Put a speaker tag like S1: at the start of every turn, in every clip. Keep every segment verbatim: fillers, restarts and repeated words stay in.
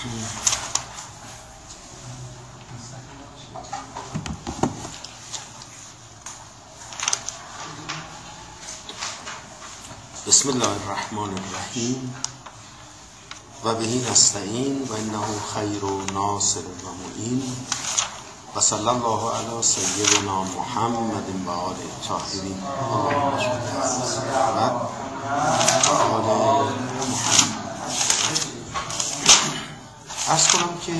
S1: بسم الله الرحمن الرحیم و بهی نستعین و انه خیر و ناصر و معین و صلی الله علی سیدنا محمد و آل طاهرین اللهم صل علی محمد و آل محمد. عرض کنم که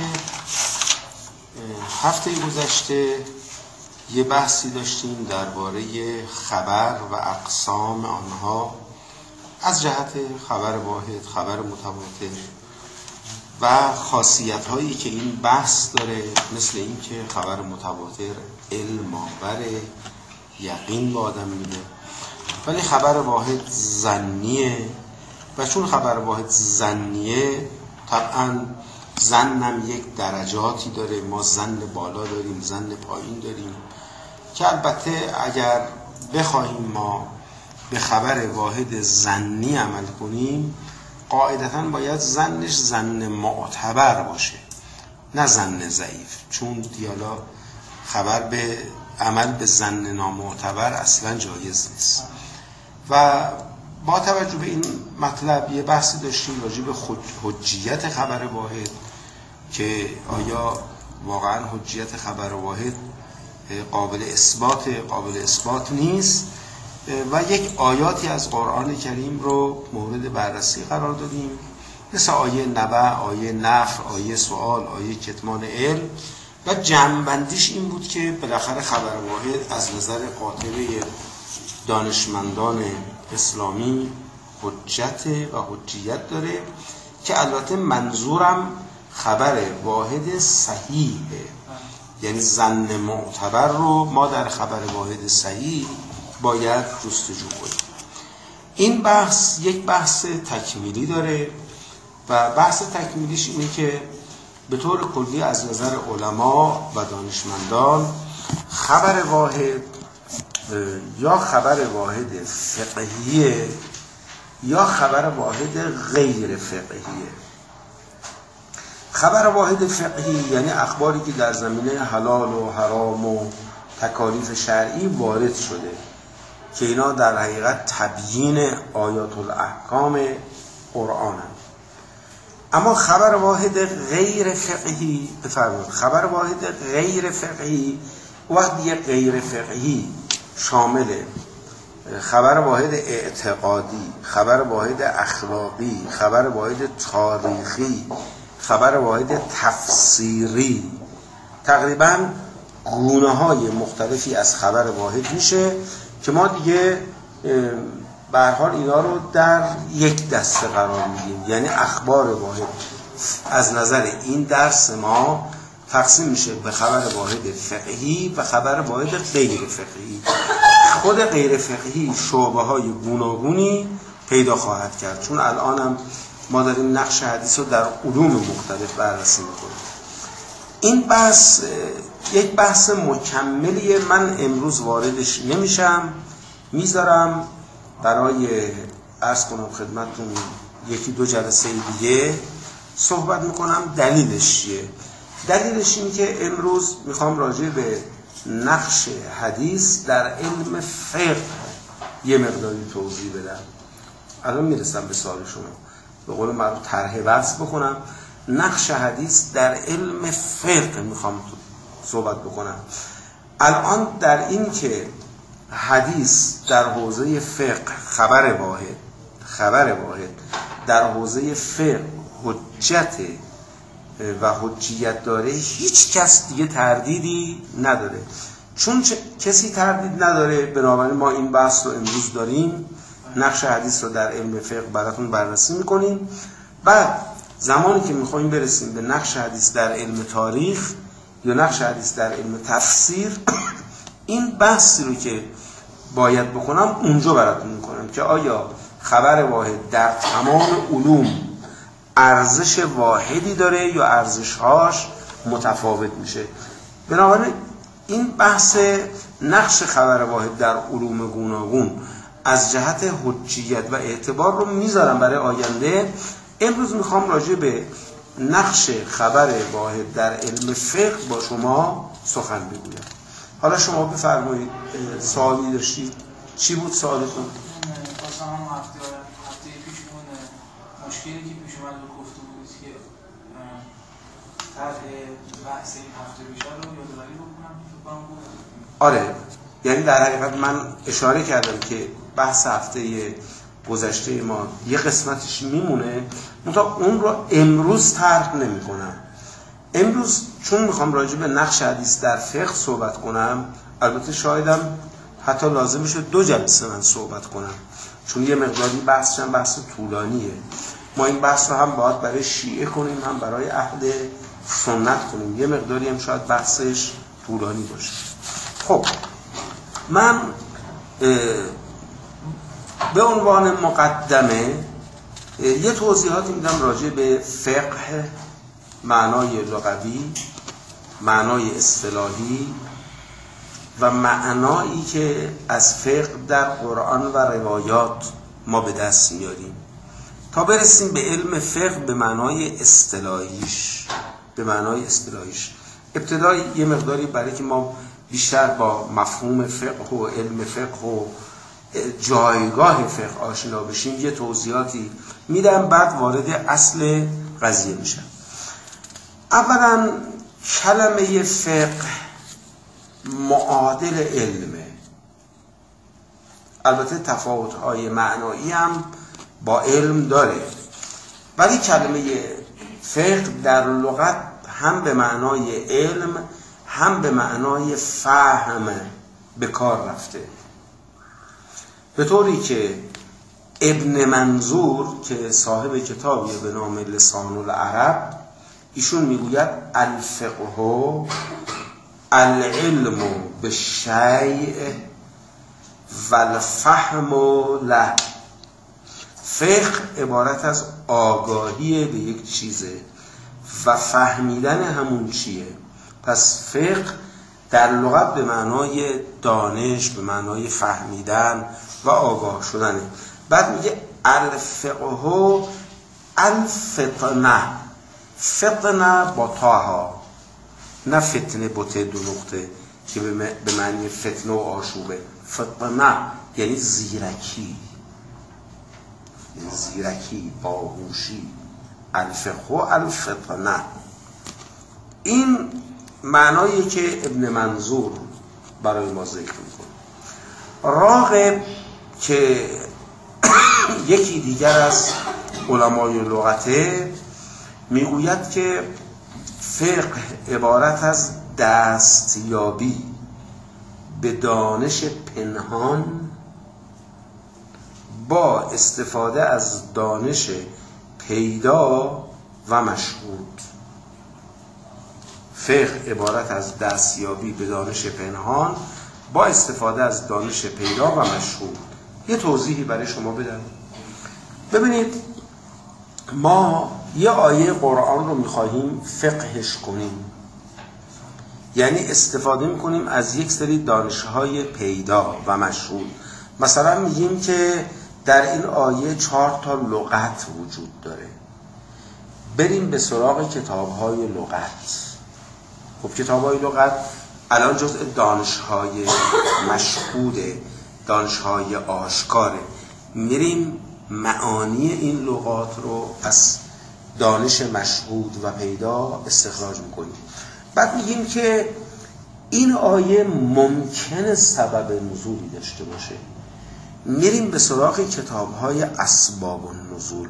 S1: هفته گذشته یه بحثی داشتیم درباره خبر و اقسام آنها از جهت خبر واحد، خبر متواتر و خاصیت هایی که این بحث داره، مثل این که خبر متواتر علم آوره، یقین به آدم میده، ولی خبر واحد ظنیه و چون خبر واحد ظنیه طبعا ظنم یک درجاتی داره. ما ظن بالا داریم، ظن پایین داریم که البته اگر بخواهیم ما به خبر واحد ظنی عمل کنیم قاعدتاً باید ظنش ظن معتبر باشه نه ظن ضعیف، چون دیالا خبر به عمل به ظن نامعتبر اصلا جایز نیست. و با توجه به این مطلب یه بحثی داشتیم راجع به حجیت خبر واحد که آیا واقعا حجیت خبر واحد قابل اثبات قابل اثبات نیست و یک آیاتی از قرآن کریم رو مورد بررسی قرار دادیم، مثل آیه نبع، آیه نفر، آیه سوال، آیه کتمان علم، و جمع‌بندیش این بود که بالاخره خبر واحد از نظر قاطبه دانشمندان اسلامی حجت و حجیت داره که البته منظورم خبر واحد صحیحه، یعنی ظن معتبر رو ما در خبر واحد صحیح باید جستجو کنیم. این بحث یک بحث تکمیلی داره و بحث تکمیلیش اینه که به طور کلی از نظر علما و دانشمندان خبر واحد یا خبر واحد فقهیه یا خبر واحد غیر فقهیه. خبر واحد فقهی یعنی اخباری که در زمینه حلال و حرام و تکالیف شرعی وارد شده که اینا در حقیقت تبیین آیات الاحکام قرآن هم. اما خبر واحد غیر فقهی، بفرمایید، خبر واحد غیر فقهی وقتی یک غیر فقهی شامل خبر واحد اعتقادی، خبر واحد اخلاقی، خبر واحد تاریخی، خبر واحد تفسیری، تقریبا گونه های مختلفی از خبر واحد میشه که ما دیگه به هر حال اینا رو در یک دسته قرار میدیم. یعنی اخبار واحد از نظر این درس ما تقسیم میشه به خبر واحد فقهی و خبر واحد غیر فقهی. خود غیر فقهی شعبه های گوناگونی پیدا خواهد کرد، چون الان هم ما داریم نقش حدیث رو در علوم مختلف بررسی میکنیم. این بحث یک بحث مکملیه، من امروز واردش نمیشم، میذارم برای عرض کنم خدمتتون یکی دو جلسه دیگه صحبت میکنم. دلیلش چیه؟ دلیلش اینه که امروز میخوام راجع به نقش حدیث در علم فقه یه مقداری توضیح بدم. الان میرسم به سوال شما، به قول معروف طرح بحث بکنم. نقش حدیث در علم فقه میخوام صحبت بکنم. الان در این که حدیث در حوزه فقه خبر واحد خبر واحد در حوزه فقه حجت و حجیت داره، هیچ کس دیگه تردیدی نداره. چون کسی تردید نداره، بنابراین ما این بحث رو امروز داریم، نقش حدیث رو در علم فقه براتون بررسی میکنیم. بعد زمانی که میخوایم برسیم به نقش حدیث در علم تاریخ یا نقش حدیث در علم تفسیر، این بحثی رو که باید بکنم اونجا براتون میکنم که آیا خبر واحد در تمام علوم ارزش واحدی داره یا ارزش‌هاش متفاوت میشه. بنابراین این بحث نقش خبر واحد در علوم گوناگون از جهت حجیت و اعتبار رو میذارم برای آینده. امروز میخوام راجع به نقش خبر واحد در علم فقه با شما سخن بگویم. حالا شما بفرمایید سوالی داشتید؟ چی بود سوالتون؟
S2: خواستم هم هفته هفته پیش اون مشکلی که پیش اومد رو گفته بود که طرح بحث این هفته پیش رو یادآوری بکنم.
S1: آره، یعنی در حقیقت من اشاره کردم که بحث هفته گذشته ما یه قسمتش میمونه، منتها اون رو امروز طرح نمی کنم. امروز چون میخوام راجع به نقش حدیث در فقه صحبت کنم، البته شایدم حتی لازم میشه دو جلسه من صحبت کنم، چون یه مقداری بحثش هم بحث طولانیه. ما این بحث رو هم باید برای شیعه کنیم، هم برای اهل سنت کنیم، یه مقداری هم شاید بحثش طولانی باشه. خب من به عنوان مقدمه یه توضیحاتی میدم راجع به فقه، معنای لغوی، معنای اصطلاحی و معنایی که از فقه در قرآن و روایات ما به دست میاریم تا برسیم به علم فقه به معنای اصطلاحیش. به معنای اصطلاحیش ابتدای یه مقداری برای که ما بیشتر با مفهوم فقه و علم فقه و جایگاه فقه آشنا بشیم یه توضیحاتی میدم، بعد وارد اصل قضیه میشم. اولا کلمه فقه معادل علمه، البته تفاوت‌های معنایی هم با علم داره، ولی کلمه فقه در لغت هم به معنای علم هم به معنای فهم به کار رفته، به طوری که ابن منظور که صاحب کتابی به نام لسان العرب ایشون میگوید الفقه العلم بالشیء والفهم له. فقه عبارت از آگاهی به یک چیزه و فهمیدن همون چیه. پس فقه در لغت به معنای دانش، به معنای فهمیدن و آگاه شدنه. بعد میگه الفقه الفطنه، فطنه با تاها، نه فتنه با ته دو نقطه که به معنی فتنه و آشوبه. فطنه یعنی زیرکی، زیرکی، باهوشی. الفقه الفطنه، این معنایی که ابن منظور برای ما ذکر میکنه. راغب که یکی دیگر از علمای لغته میگوید که فقه عبارت از دستیابی به دانش پنهان با استفاده از دانش پیدا و مشهود. فقه عبارت از دستیابی به دانش پنهان با استفاده از دانش پیدا و مشهود. یه توضیحی برای شما بدم. ببینید، ما یه آیه قرآن رو میخواهیم فقهش کنیم، یعنی استفاده میکنیم از یک سری دانش‌های پیدا و مشهود. مثلا میگیم که در این آیه چهار تا لغت وجود داره، بریم به سراغ کتاب‌های لغت. خب کتاب‌های لغت الان جزء دانش‌های مشهوده، دانش‌های آشکاره. میریم معانی این لغات رو از دانش مشهود و پیدا استخراج میکنیم. بعد میگیم که این آیه ممکنه سبب نزولی داشته باشه، میریم به سراغ کتاب‌های اسباب النزول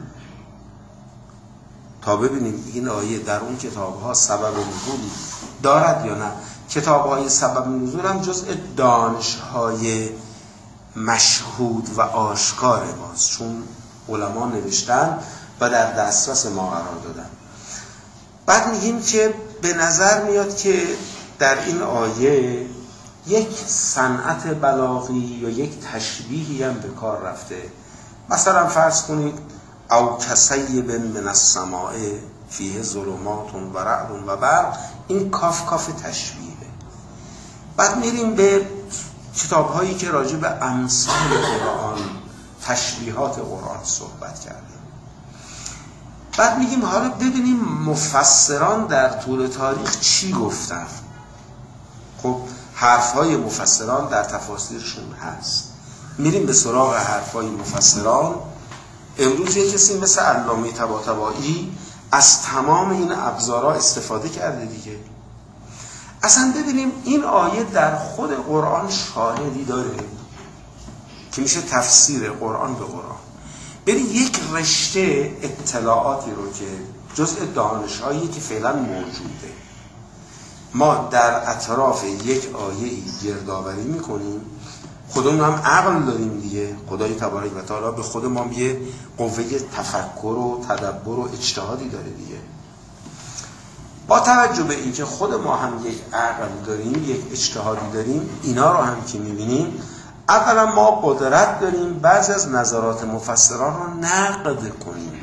S1: تا ببینیم این آیه در اون کتاب‌ها سبب نزولی دارد یا نه. کتاب‌های سبب نزول هم جزء دانش‌های مشهود و آشکار ماست، چون علما نوشتن و در دسترس ما قرار دادن. بعد میگیم که به نظر میاد که در این آیه یک صنعت بلاغی یا یک تشبیهی هم به کار رفته. مثلا فرض کنید او کصیب من السماء فیه ظلمات و رعد و برق، این کاف کاف تشبیهه. بعد میریم به کتاب هایی که راجع به امثال قرآن، تشبیهات قرآن صحبت کرده. بعد میگیم حالا ببینیم مفسران در طول تاریخ چی گفتن. خب حرفهای مفسران در تفاسیرشون هست، میریم به سراغ حرفهای مفسران. امروز یک کسی مثل علامه طباطبایی از تمام این ابزارها استفاده کرده دیگه. اصلا ببینیم این آیه در خود قرآن شاهدی داره که میشه تفسیر قرآن به قرآن. بریم یک رشته اطلاعاتی رو که جزء دانش‌هایی که فعلا موجوده ما در اطراف یک آیه‌ای گردآوری می‌کنیم. خودمون هم عقل داریم دیگه، خدای تبارک و تعالی به خود ما یه قوه تفکر و تدبر و اجتهادی داره دیگه. با توجه به اینکه خود ما هم یک عقل داریم، یک اجتهادی داریم، اینا رو هم که می‌بینیم، اولا ما قدرت داریم بعضی از نظرات مفسران رو نقد کنیم.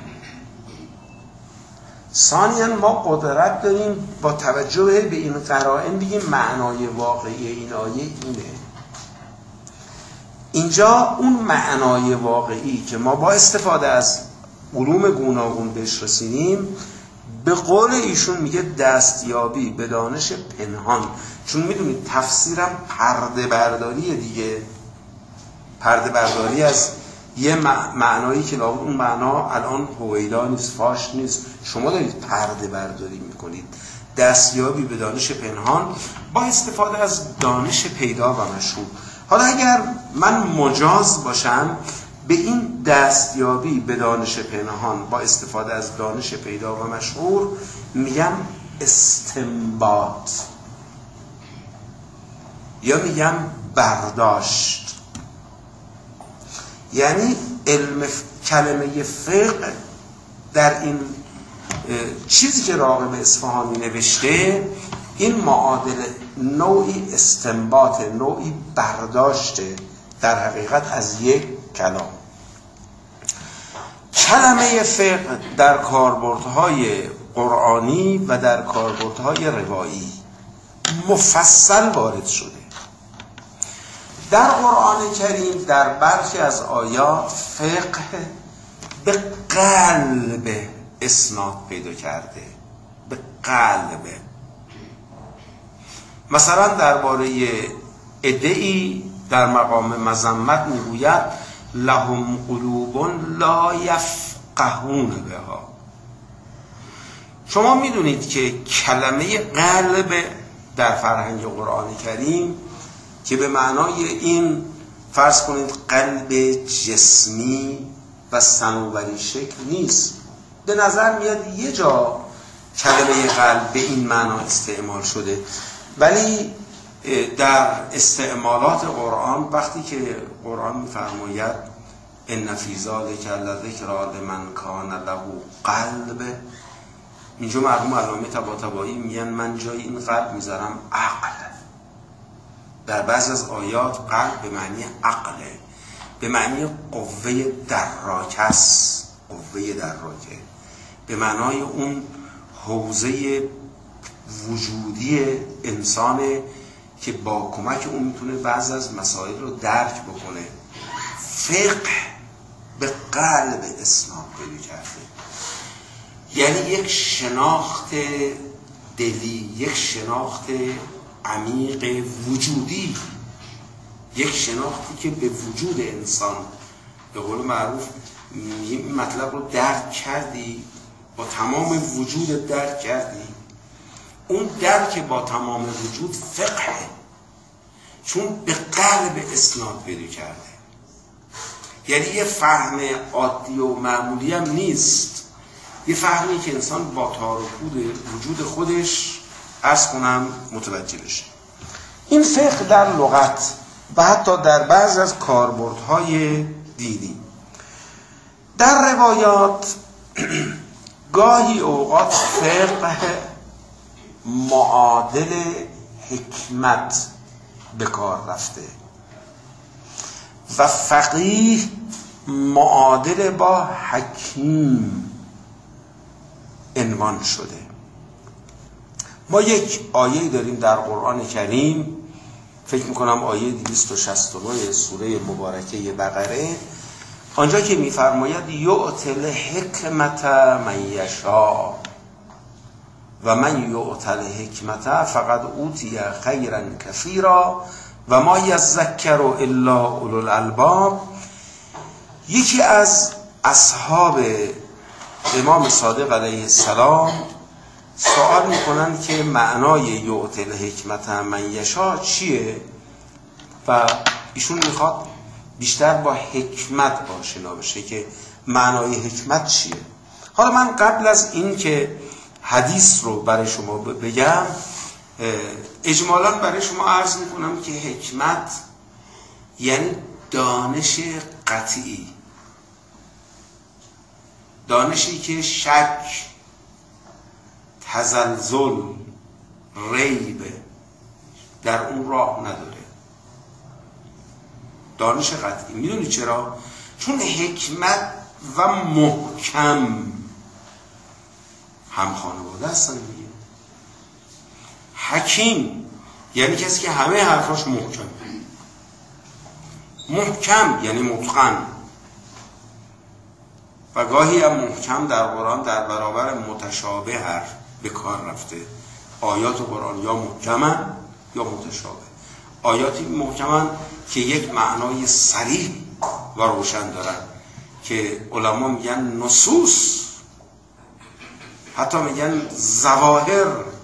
S1: ثانیاً ما قدرت داریم با توجه به این قرائن بگیم معنای واقعی این آیه اینه. اینجا اون معنای واقعی که ما با استفاده از علوم گوناگون بهش رسیدیم، به قول ایشون میگه دستیابی به دانش پنهان. چون میدونید تفسیرم پرده برداریه دیگه، پرده برداری از یه معنایی که لابد اون معنا الان هویدا نیست، فاش نیست، شما دارید پرده برداری میکنید. دستیابی به دانش پنهان با استفاده از دانش پیدا و مشهور. حالا اگر من مجاز باشم به این دستیابی به دانش پنهان با استفاده از دانش پیدا و مشهور میگم استنباط یا میگم برداشت. یعنی علم کلمه فقه در این چیزی که راغب اصفهانی نوشته، این معادل نوعی استنباط، نوعی برداشته در حقیقت از یک کلام. کلمه فقه در کاربردهای قرآنی و در کاربردهای روایی مفصل وارد شده. در قرآن کریم در برخی از آیات فقه به قلب اسناد پیدا کرده، به قلب. مثلا درباره عده‌ای در مقام مذمت میگوید لهم قلوب لا یفقهون بها. شما میدونید که کلمه قلب در فرهنگ قرآن کریم که به معنای این فرض کنید قلب جسمی و صنوبری شکل نیست. به نظر میاد یه جا کلمه قلب به این معنا استعمال شده، ولی در استعمالات قرآن وقتی که قرآن میفرماید ان فی ذلک لذکری لمن کان له قلب، اینجا مرحوم علامه طباطبایی میگن من جای این قلب میذارم عقل. در بعضی از آیات قلب به معنی عقله، به معنی قوه دراکه است، قوه دراکه به معنای اون حوزه وجودی انسانه که با کمک اون میتونه بعضی از مسائل رو درک بکنه. فقه به قلب اسناد پیدا کرده، یعنی یک شناخت دلی، یک شناخت عمیق وجودی، یک شناختی که به وجود انسان، به قول معروف این مطلب رو درک کردی، با تمام وجود درک کردی. اون درک با تمام وجود فقه، چون به قلب اسناد پیدا کرده. یعنی یه فهم عادی و معمولی هم نیست، یه فهمی که انسان با تار و پود وجود خودش عرض کنم متوجه بشه. این فقه در لغت و حتی در بعض از کاربردهای دینی. در روایات گاهی اوقات فقه معادل حکمت به کار رفته و فقیه معادل با حکیم عنوان شده. ما یک آیه داریم در قرآن کریم، فکر میکنم آیه دویست و شصت و نه سوره مبارکه بقره. آنجا که میفرماید یؤتی الحکمت من یشاء و من یؤتی الحکمت فقد اوتی خیرا کثیرا و ما یذکر الا اولو الالباب. یکی از اصحاب امام صادق علیه السلام سوال میکنن که معنای یؤتی الحکمت من یشاء چیه و ایشون میخواد بیشتر با حکمت آشنا بشه که معنای حکمت چیه. حالا من قبل از این که حدیث رو برای شما بگم اجمالاً برای شما عرض میکنم که حکمت یعنی دانش قطعی، دانشی که شک، تزلزل، ریب در اون راه نداره، دانش قطعی. میدونی چرا؟ چون حکمت و محکم هم خانواده هستن دیگه. حکیم یعنی کسی که همه حرفاش محکم، محکم یعنی متقن. و گاهی هم محکم در قرآن در برابر متشابه هر به کار رفته. آیات قرآن یا محکمن یا متشابه. آیاتی محکمن که یک معنای صریح و روشن دارن که علما میگن نصوص، حتی میگن ظواهر.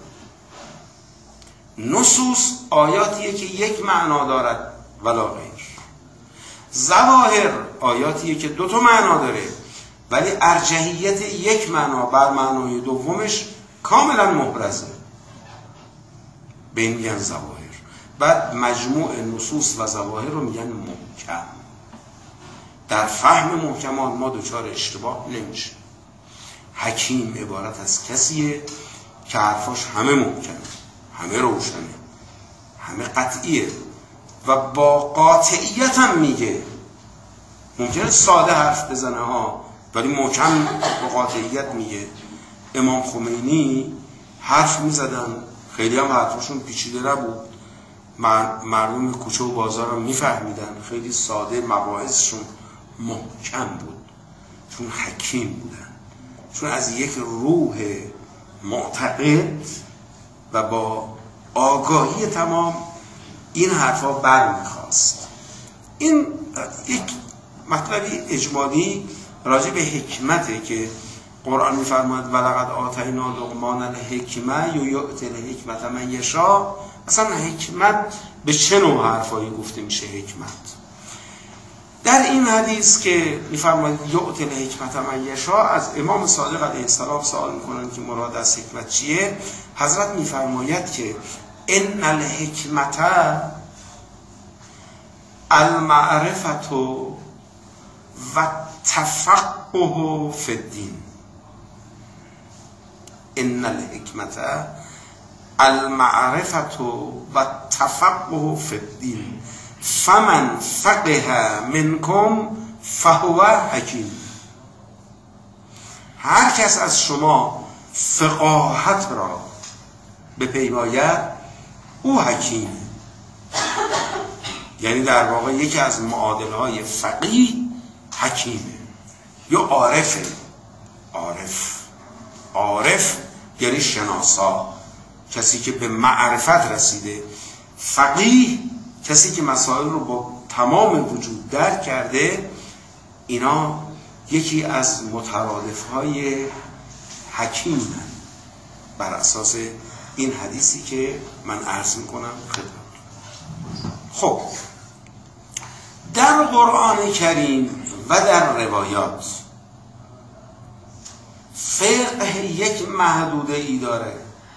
S1: نصوص آیاتیه که یک معنا دارد ولا غیر. ظواهر آیاتیه که دو تا معنا داره ولی ارجحیت یک معنا بر معنای دومش کاملا مبرزه، به این میگن ظواهر. بعد مجموع نصوص و ظواهر رو میگن محکم. در فهم محکمان ما دچار اشتباه نمیشه. حکیم عبارت از کسیه که حرفاش همه محکمه، همه روشنه، همه قطعیه و با قاطعیت هم میگه. ممکنه ساده حرف بزنه ها ولی محکم با قاطعیت میگه. امام خمینی حرف میزدن، خیلی هم حرفاشون پیچیده نبود، مردم کوچه و بازار هم میفهمیدن، خیلی ساده، مباحثشون محکم بود چون حکیم بودن، چون از یک روح معتقد و با آگاهی تمام این حرفا بر میخواست. این یک مطلبی اجمالی راجع به حکمته که قرآن میفرماید ولقد آتینا لقمان الحکمه یؤتی الحکمت من یشاء. اصلا حکمت به چه نوع حرفایی گفته میشه حکمت؟ در این حدیث که میفرماید یؤتی الحکمت من یشاء، از امام صادق علیه السلام سوال میکنن که مراد از حکمت چیه. حضرت میفرماید که ان الحکمت المعرفت و تفقه فی الدین. ان الحکمت المعرفت و تفقه فی الدین فمن فقه منکم فهو حکیم. هر کس از شما فقاهت را بپیماید او حکیمه. یعنی در واقع یکی از معادلهای فقیه حکیمه یا عارفه. عارف عارف یعنی شناسا، کسی که به معرفت رسیده. فقیه کسی که مسائل رو با تمام وجود درک کرده. اینا یکی از مترادف‌های حکیم بر اساس این حدیثی که من عرض میکنم خدمت. خب در قرآن کریم و در روایات فقه یک محدوده ای داره.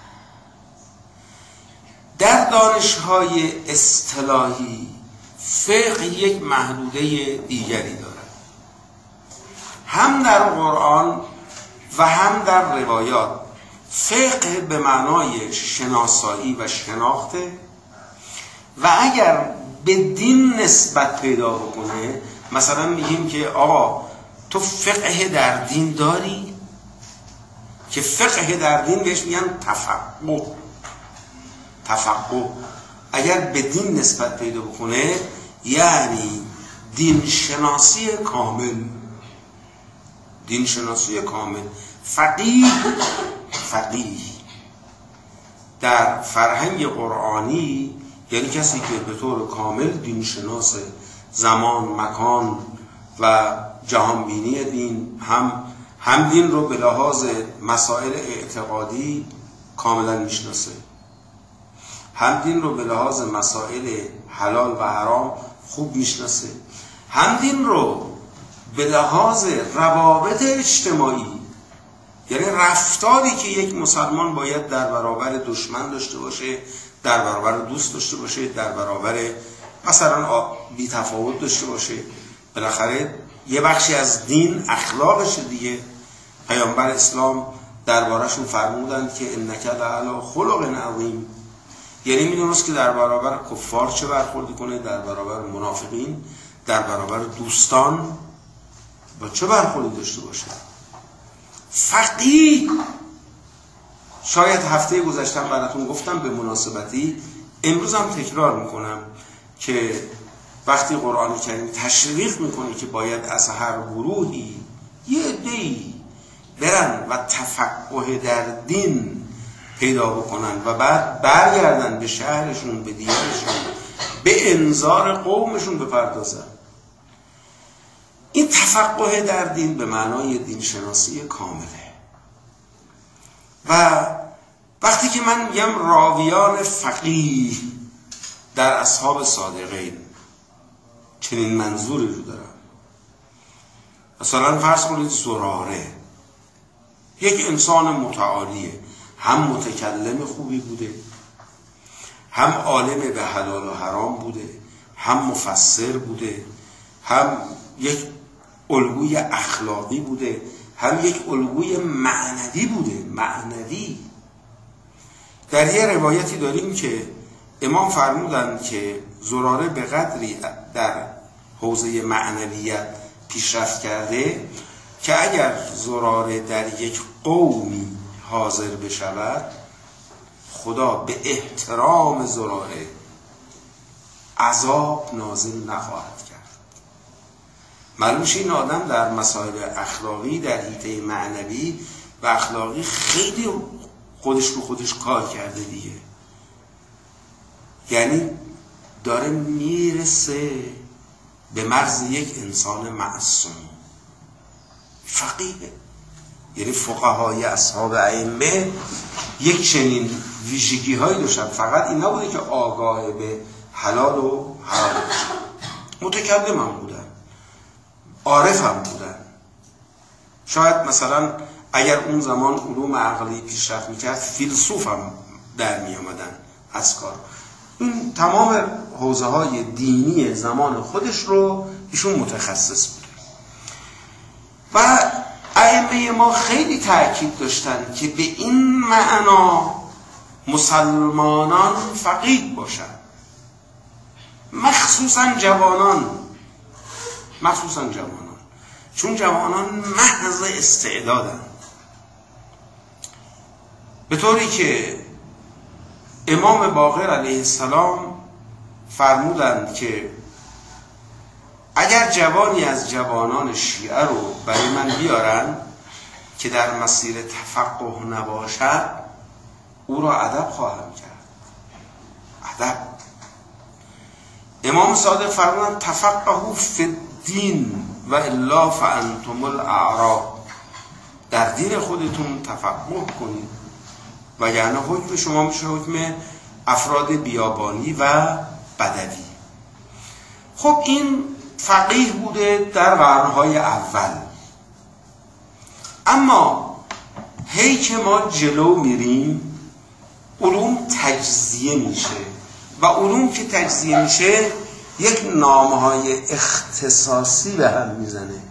S1: در دانش‌های اصطلاحی فقه یک محدوده دیگری داره. هم در قرآن و هم در روایات فقه به معنای شناسایی و شناخته و اگر به دین نسبت پیدا بکنه، مثلا میگیم که آقا تو فقه در دین داری، که فقه در دین بهش میگن تفقه. تفقه اگر به دین نسبت پیدا بکنه یعنی دینشناسی کامل. دینشناسی کامل. فقیه فقیه در فرهنگ قرآنی یعنی کسی که به طور کامل دینشناس زمان، مکان و جهانبینی دین، هم هم دین رو به لحاظ مسائل اعتقادی کاملا میشناسه، هم دین رو به لحاظ مسائل حلال و حرام خوب میشناسه، هم دین رو به لحاظ روابط اجتماعی، یعنی رفتاری که یک مسلمان باید در برابر دشمن داشته باشه، در برابر دوست داشته باشه، در برابر مثلا بی تفاوت داشته باشه. بالاخره یه بخشی از دین اخلاقش دیگه. پیامبر اسلام درباره‌شون فرمودند که انک لعلی خلق عظیم، یعنی میدونست که در برابر کفار چه برخوردی کنه، در برابر منافقین، در برابر دوستان با چه برخوردی داشته باشه. فقیه، شاید هفته گذشتم براتون گفتم به مناسبتی، امروز هم تکرار میکنم که وقتی قرآن کریم تشویق میکنه که باید از هر گروهی یه عده‌ای برن و تفقه در دین پیدا بکنن و بعد برگردن به شهرشون، به دیارشون، به انذار قومشون بپردازن. این تفقه در دین به معنای دینشناسی کامله. و وقتی که من میگم راویان فقیه در اصحاب صادقین، چنین منظوری رو دارم. مثلا فرض کنید زراره یک انسان متعالیه، هم متکلم خوبی بوده، هم عالم به حلال و حرام بوده، هم مفسر بوده، هم یک الگوی اخلاقی بوده، هم یک الگوی معنوی بوده. معنوی در یه روایتی داریم که امام فرمودند که زراره به قدری در حوزه معنویت پیشرفت کرده که اگر زراره در یک قومی حاضر بشود، خدا به احترام زراره عذاب نازل نخواهد کرد. معلوم میشه این آدم در مسائل اخلاقی، در حیطه معنوی و اخلاقی خیلی خودش رو خودش کار کرده دیگه. یعنی داره میرسه به مرز یک انسان معصوم. فقیه، یعنی فقهای اصحاب ائمه یک چنین ویژگی هایی داشتن. فقط این نبوده که آگاه به حلال و حرام باشن، متکلم هم بودن، عارف هم بودن. شاید مثلا اگر اون زمان علوم عقلی پیشرفت میکرد، فیلسوف هم در می آمدن از کار. این تمام حوزه های دینی زمان خودش رو ایشون متخصص بود. و ائمه ما خیلی تأکید داشتن که به این معنا مسلمانان فقیه باشن، مخصوصا جوانان، مخصوصا جوانان، چون جوانان محض استعدادن. به طوری که امام باقر علیه السلام فرمودند که اگر جوانی از جوانان شیعه رو برای من بیارن که در مسیر تفقه نباشد، او را ادب خواهم کرد. ادب. امام صادق فرمودند تفقهوا فی الدین و الا فانتم الاعراب. در دین خودتون تفقه کنید و یعنی حکم شما میشه حکم افراد بیابانی و بدوی. خب این فقیه بوده در قرنهای اول. اما هی که ما جلو میریم علوم تجزیه میشه و علوم که تجزیه میشه یک نامهای اختصاصی به هم میزنه.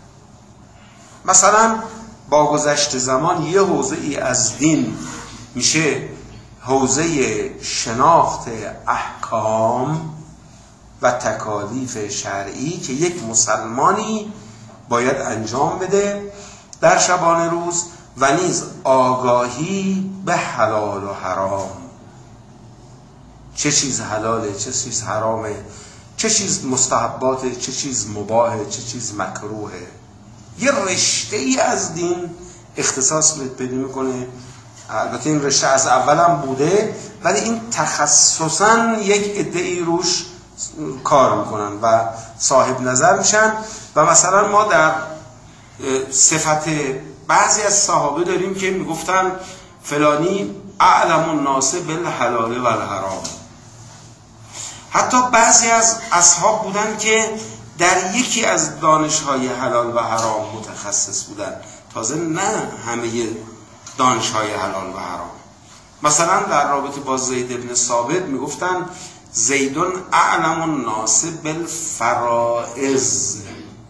S1: مثلا با گذشت زمان یه حوزه ای از دین میشه حوزه شناخت احکام و تکالیف شرعی که یک مسلمانی باید انجام بده در شبانه روز، و نیز آگاهی به حلال و حرام، چه چیز حلاله چه چیز حرامه، چه چیز مستحباته، چه چیز مباهه، چه چیز مکروهه. یه رشته ای از دین اختصاص پیدا میکنه. البته این رشته از اول هم بوده، ولی این تخصصاً یک عده‌ای روش کار میکنن و صاحب نظر میشن. و مثلا ما در صفت بعضی از صحابه داریم که میگفتن فلانی اعلم الناس بالحلال و الحرام. حتی بعضی از اصحاب بودن که در یکی از دانش‌های حلال و حرام متخصص بودن، تازه نه همه دانش‌های حلال و حرام. مثلا در رابطه با زید بن ثابت میگفتن زیدون اعلم الناس بالفرائض.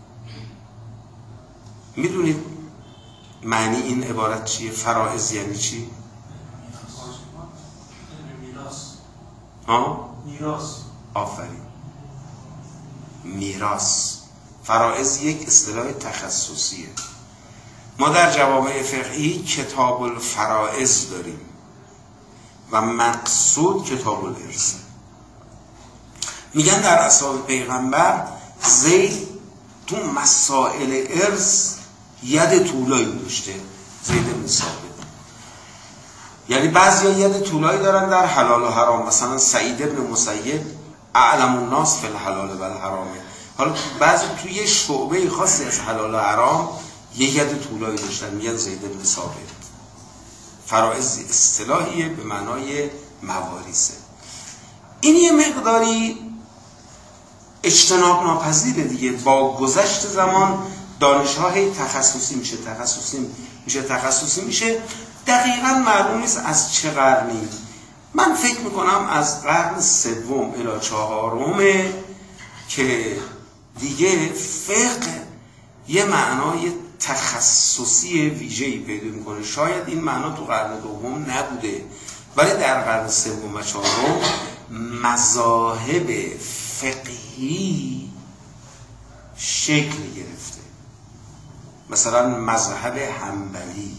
S1: میدونید معنی این عبارت چیه؟ فرائض یعنی چی؟
S2: میراث.
S1: ها؟
S2: میراث.
S1: آفرین. میراث. فرائض یک اصطلاح تخصصیه. ما در جوامع فقهی کتاب الفرائض داریم و مقصود کتاب الارث. میگن در اصحاب پیغمبر زید تو مسائل ارث ید طولایی داشته، زید بن ثابت. یعنی بعضیا ید طولایی دارن در حلال و حرام. مثلا سعید بن مسیب اعلم الناس فی الحلال و الحرام. حالا بعضی توی شعبه خاصی از حلال و حرام یه ید طولایی داشتن، میگن زید بن ثابت. فرائض اصطلاحیه به معنای مواریثه. این یه مقداری اجتناب ناپذیره دیگه. با گذشت زمان دانش‌ها هی تخصصی میشه تخصصی میشه تخصصی میشه دقیقاً معلوم نیست از چه قرنی. من فکر میکنم از قرن سوم الی چهارم که دیگه فقه یه معنای تخصصی ویژه‌ای پیدا میکنه. شاید این معنا تو قرن دوم نبوده، ولی در قرن سوم و چهارم مذاهب فقهی شکل گرفته. مثلا مذهب حنبلی،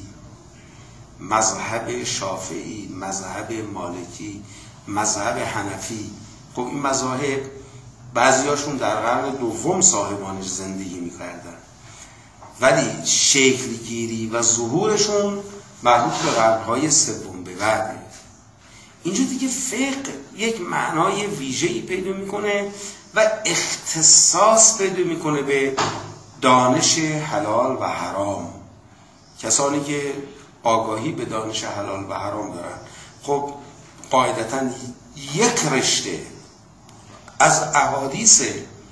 S1: مذهب شافعی، مذهب مالکی، مذهب حنفی. خب این مذاهب بعضیاشون در قرن دوم صاحبانش زندگی میکردن، ولی شکل گیری و ظهورشون مربوط به قرنهای سوم به بعده. اینجا دیگه فقه یک معنای ویژه‌ای پیدا میکنه و اختصاص پیدا میکنه به دانش حلال و حرام. کسانی که آگاهی به دانش حلال و حرام دارن، خب قاعدتاً یک رشته از احادیث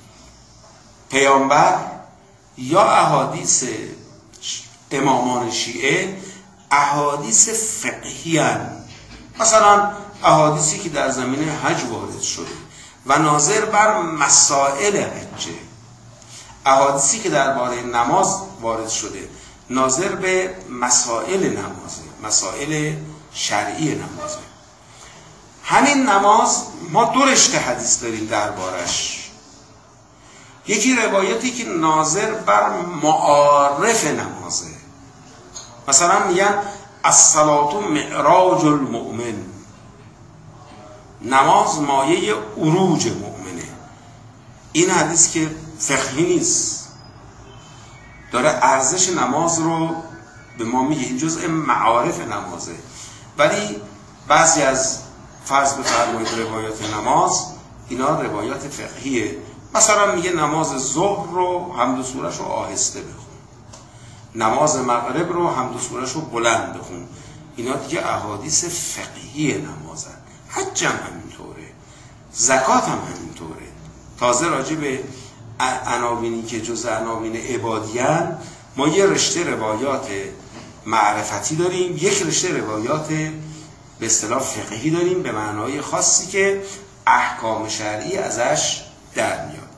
S1: پیامبر یا احادیث امامان شیعه احادیث فقهی هستند. مثلا احادیثی که در زمینه حج وارد شده و ناظر بر مسائل حجه، احادیثی که درباره نماز وارد شده ناظر به مسائل نمازه، مسائل شرعی نمازه. همین نماز ما دو رشته حدیث داریم دربارش. یکی روایتی که ناظر بر معارف نمازه، مثلا میگن الصلاة معراج المؤمن، نماز مایه عروج مؤمنه. این حدیث که فقهی نیست، داره ارزش نماز رو به ما میگه، این جزء معارف نمازه. ولی بعضی از فرض بفرمایید روایات نماز اینا روایات فقهیه. مثلا میگه نماز ظهر رو حمد و سورش رو آهسته بخون، نماز مغرب رو حمد و سورش رو بلند بخون. اینا دیگه احادیث فقهی نمازن. حج هم همینطوره، زکات هم همینطوره. تازه راجع به عناوینی که جز عناوین عبادیان ما یه رشته روایات معرفتی داریم، یک رشته روایات به اصطلاح فقهی داریم به معنای خاصی که احکام شرعی ازش در میاد.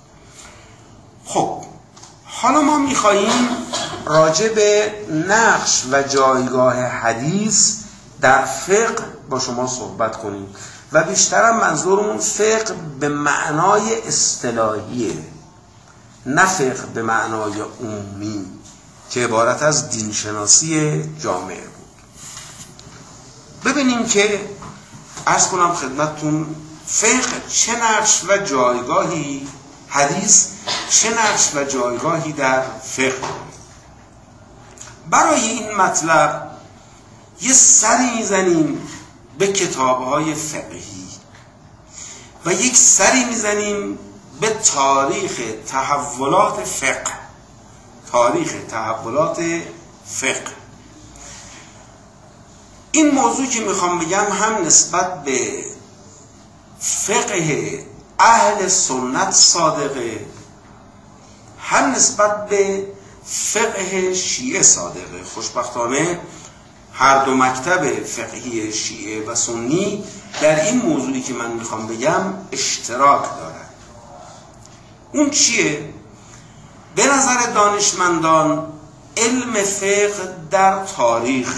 S1: خب حالا ما میخواییم راجع به نقش و جایگاه حدیث در فقه با شما صحبت کنیم و بیشترم منظورمون فقه به معنای اصطلاحیه، نه فقه به معنای عمومی که عبارت از دینشناسی جامعه بود. ببینیم که عرض کنم خدمتتون فقه چه نقش و جایگاهی، حدیث چه نقش و جایگاهی در فقه. برای این مطلب یه سری میزنیم به کتاب‌های فقهی و یک سری میزنیم به تاریخ تحولات فقه. تاریخ تحولات فقه این موضوع که میخوام بگم هم نسبت به فقه اهل سنت صادقه، هم نسبت به فقه شیعه صادقه. خوشبختانه هر دو مکتب فقهی شیعه و سنی در این موضوعی که من میخوام بگم اشتراک دارن. اون چیه؟ به نظر دانشمندان علم فقه در تاریخ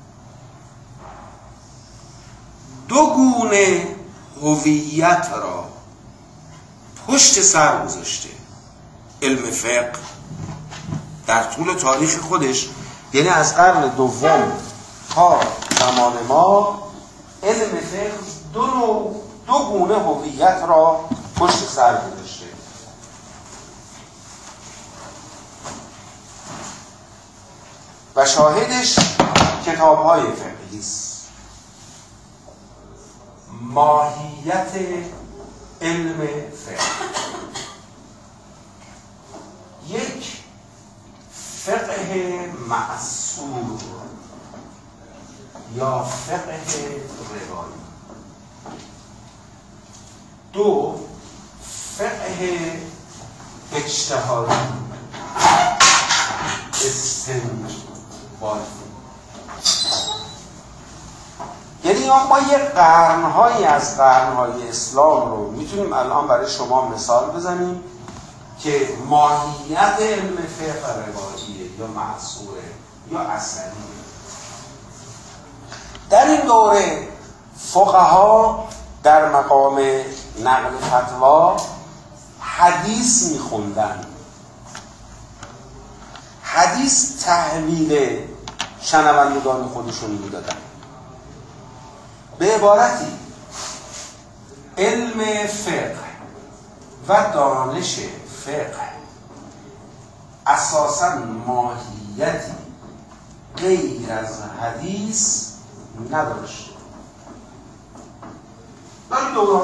S1: دو گونه هویت را پشت سر گذاشته. علم فقه در طول تاریخ خودش، یعنی از قرن دوم تا زمان ما، علم فقه دو نوع دو گونه هویت را پشت سر گذاشته. و شاهدش کتاب‌های فقهی است. ماهیت علم فقه، یک فقه معصور یا فقه روایی، دو فقه اجتهادی استنباطی. یعنی ما یه قرن‌هایی از قرن‌های اسلام رو میتونیم الان برای شما مثال بزنیم که ماهیت علم فقه رواییه یا معصوره یا اثریه. در این دوره فقها در مقام نقل فتوا حدیث میخوندن. حدیث تحویل شنوندگان خودشون میدادن. به عبارتی علم فقه و دانش فقه اساساً ماهیتی غیر از حدیث نداشت. ولی دوران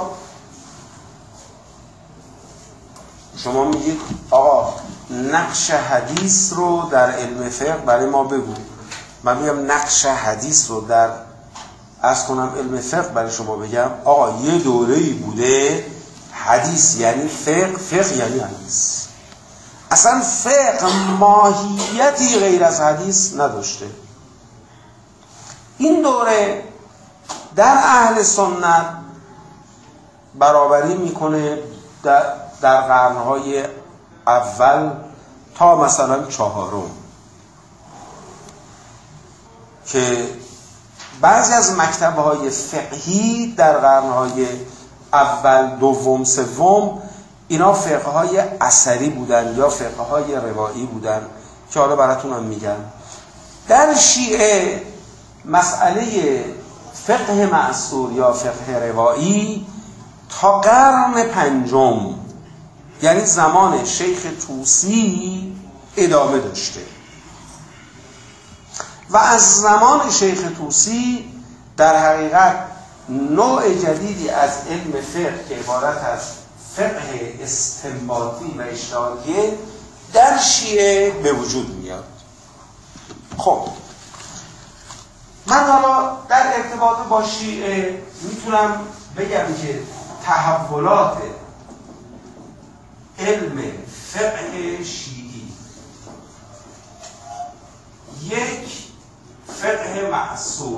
S1: شما میگید آقا نقش حدیث رو در علم فقه برای ما بگو. من میگم نقش حدیث رو در از کنم علم فقه برای شما بگم. آقا یه دوره‌ای بوده حدیث یعنی فقه، فقه یعنی حدیث. اصلا فقه ماهیتی غیر از حدیث نداشته. این دوره در اهل سنت برابری میکنه در, در قرنهای اول تا مثلا چهارم که بعضی از مکتب‌های فقهی در قرن‌های اول، دوم، سوم اینا فقه‌های اثری بودن یا فقه‌های روایی بودن که حالا براتون هم میگم. در شیعه مسئله فقه معصور یا فقه روایی تا قرن پنجم یعنی زمان شیخ طوسی ادامه داشته و از زمان شیخ طوسی در حقیقت نوع جدیدی از علم فقه که عبارت از فقه استنباطی و اجتهادیه در شیعه به وجود میاد. خب من حالا در ارتباط با شیعه میتونم بگم که تحولات علم فقه شیعی، یک فقه معصور،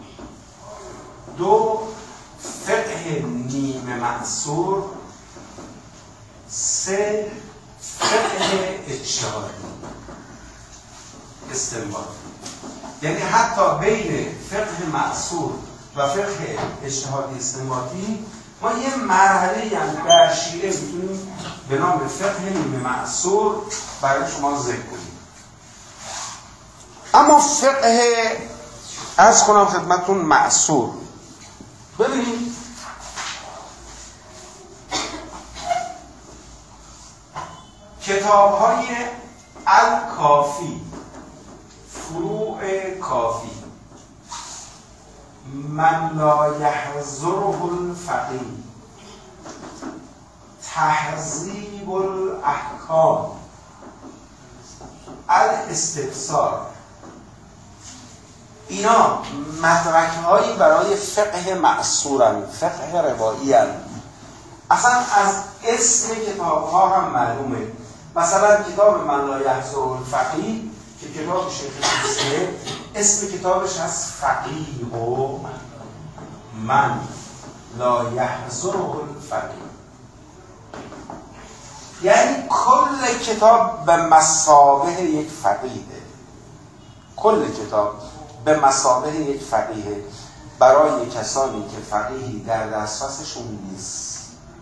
S1: دو فقه نیمه معصور، سه فقه اجتهادی استنباطی. یعنی حتی بین فقه معصور و فقه اجتهادی استنباطی ما یه مرحله هم در شیعه میتونیم به نام فقه نیمه معصور برای شما ذکر کنیم. اما فقه از کنم خدمتون معصور، ببینید کتاب های الکافی، فروع کافی، من لا یحضره الفقیه، تهذیب الاحکام، الاستفسار، اینا مدرک هایی برای فقه معصورن، فقه روایی هن. اصلا از اسم کتاب ها هم معلومه. مثلا کتاب من لا یحضره الفقیه که کتاب شیخ توسیه، اسم کتابش از فقیه و من لا یحضره الفقیه، یعنی کل کتاب به مثابه یک فقیهه، کل کتاب به مثابه یک فقیهه برای کسانی که فقیهی در دسترسشون نیست.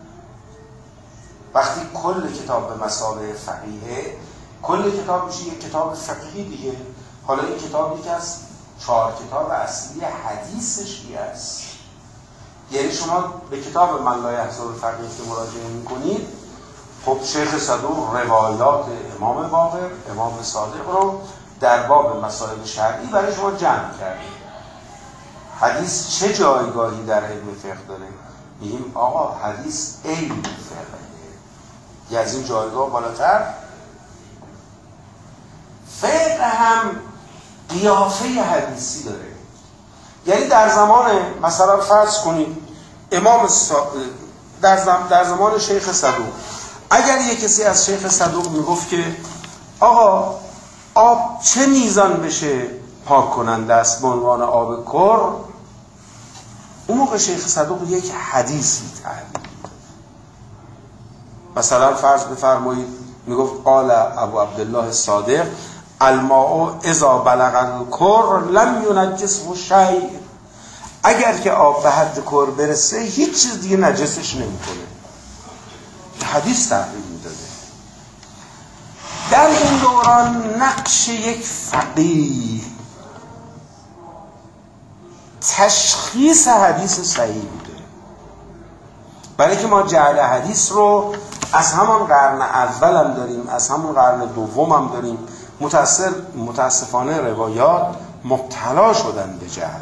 S1: وقتی کل کتاب به مثابه فقیهه، کل کتاب میشه یک کتاب فقهی دیگه. حالا این کتاب یکی از چهار کتاب اصلی حدیث شیعه است. یعنی شما به کتاب من لا یحضره الفقیه که مراجعه میکنید، خب شیخ صدوق روایات امام باقر، امام صادق رو در باب مسائل شرعی برای شما جمع کرده. حدیث چه جایگاهی در علم فقه داره؟ میگیم آقا حدیث علم فقه، یه از این جایگاه بالاتر. فقه هم قیافه حدیثی داره. یعنی در زمان مثلا فرض کنید امام سا... در, زم... در زمان شیخ صدوق، اگر یک کسی از شیخ صدوق میگفت که آقا آب چه میزان بشه پاک کننده است به عنوان آب کر، اون موقع شیخ صدوق یک حدیثی تعلیم. مثلا فرض بفرمایید میگفت قال ابو عبدالله صادق الماء اذا بلغ الکر لم ینجسه شیء، اگر که آب به حد کر برسه هیچ چیز دیگه نجسش نمیکنه. حدیث تعلیم میداده. در این دوران نقش یک فقیه تشخیص حدیث صحیح بوده، برای که ما جعل حدیث رو از همان قرن اول هم داریم، از همون قرن دوم هم داریم. متأثر متاسفانه روایات مبتلا شدن به جهل.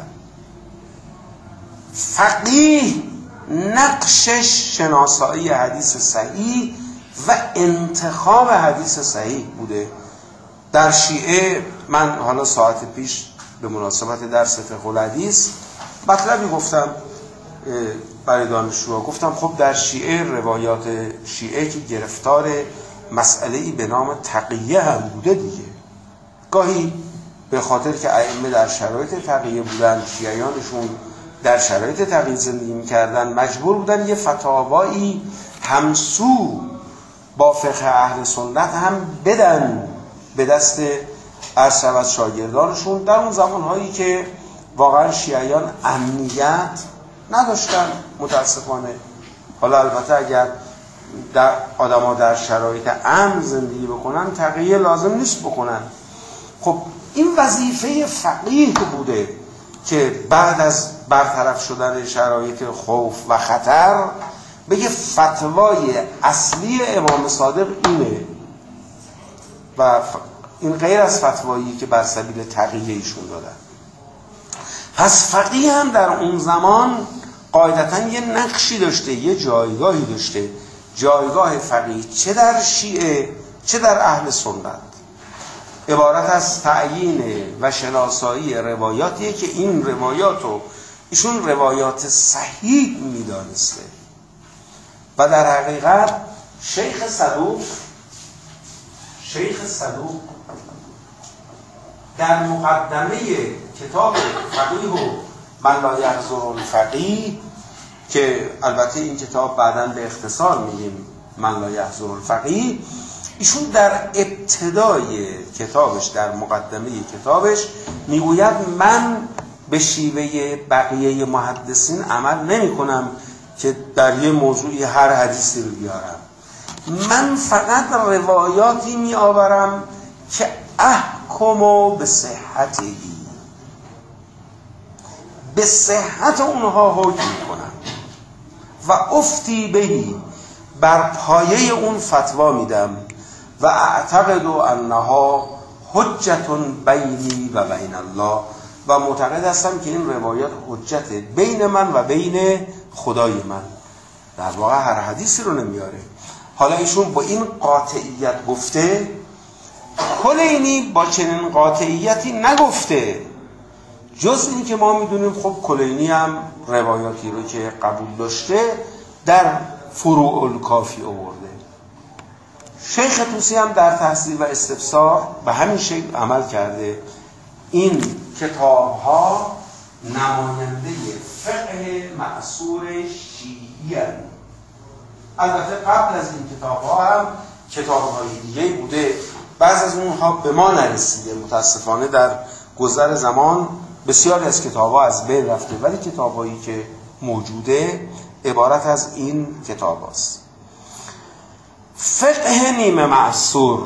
S1: فقیه نقشش شناسایی حدیث صحیح و انتخاب حدیث صحیح بوده. در شیعه من حالا ساعت پیش به مناسبت درس فقه الحدیث مطلبی گفتم برای دانشجوها، گفتم خب در شیعه روایات شیعه که گرفتار مسئله‌ای به نام تقیه هم بوده دیگه. گاهی به خاطر که ائمه در شرایط تقیه بودن، شیعیانشون در شرایط تقیه زندگی می‌کردن، مجبور بودن یه فتاوایی همسو با فقه اهل سنت هم بدن به دست عرض شود شاگردانشون، در اون زمانهایی که واقعا شیعیان امنیت نداشتن متاسفانه. حالا البته اگر در آدم‌ها در شرایط امن زندگی بکنن تقیه لازم نیست بکنن. خب این وظیفه فقیه بوده که بعد از برطرف شدن شرایط خوف و خطر بگه فتوای اصلی امام صادق اینه و این غیر از فتوایی که بر سبیل تقیه ایشون دادن. پس فقیه هم در اون زمان قاعدتاً یه نقشی داشته، یه جایگاهی داشته. جایگاه فقیه چه در شیعه چه در اهل سنت عبارت از تعیین و شناسایی روایاتیه که این روایاتو ایشون روایات صحیح میدانسته. و در حقیقت شیخ صدوق شیخ صدوق در مقدمه کتاب فقیه و من لا یحضره الفقیه، که البته این کتاب بعداً به اختصار میگیم من لا یحضره الفقیه، ایشون در ابتدای کتابش، در مقدمه کتابش میگوید من به شیوه بقیه محدثین عمل نمی کنم که در یه موضوعی هر حدیثی رو بیارم. من فقط روایاتی می آورم که احکمو به صحتی، به صحت اونها حکم کنم و افتی بهی، بر پایه اون فتوا میدم و اعتقد انها حجت بینی و بین الله، و معتقد هستم که این روایات حجت بین من و بین خدای من. در واقع هر حدیثی رو نمیاره. حالا ایشون با این قاطعیت گفته، کلینی با چنین قاطعیتی نگفته، جز این که ما میدونیم خب کلینی هم روایاتی رو که قبول داشته در فروع الکافی آورده. شیخ طوسی هم در تحصیل و استفسار به همین شکل عمل کرده. این کتاب ها نماینده فقه مأثور شیعی هستند. البته قبل از این کتاب ها هم کتاب های دیگه بوده، بعض از اونها به ما نرسیده. متاسفانه در گذر زمان بسیاری از کتاب ها از بین رفته، ولی کتاب هایی که موجوده عبارت از این کتاب هست. فقه نیمه معصور،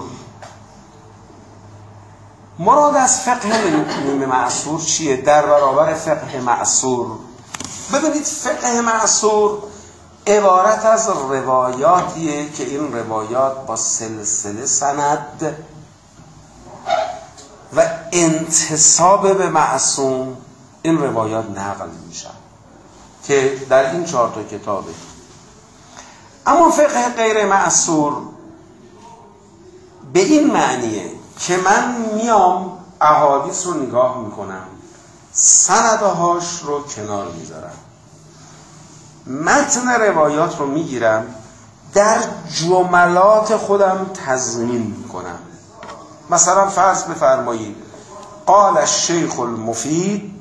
S1: مراد از فقه نیمه معصور چیه؟ در برابر فقه معصور. ببینید فقه معصور عبارت از روایاتیه که این روایات با سلسله سند و انتساب به معصوم این روایات نقل میشن که در این چهار تا کتابه. اما فقه غیر معصور به این معنیه که من میام احادیث رو نگاه میکنم، سندهاش رو کنار میذارم، متن روایات رو میگیرم، در جملات خودم تضمین میکنم. مثلا فرض بفرمایید قال الشیخ المفید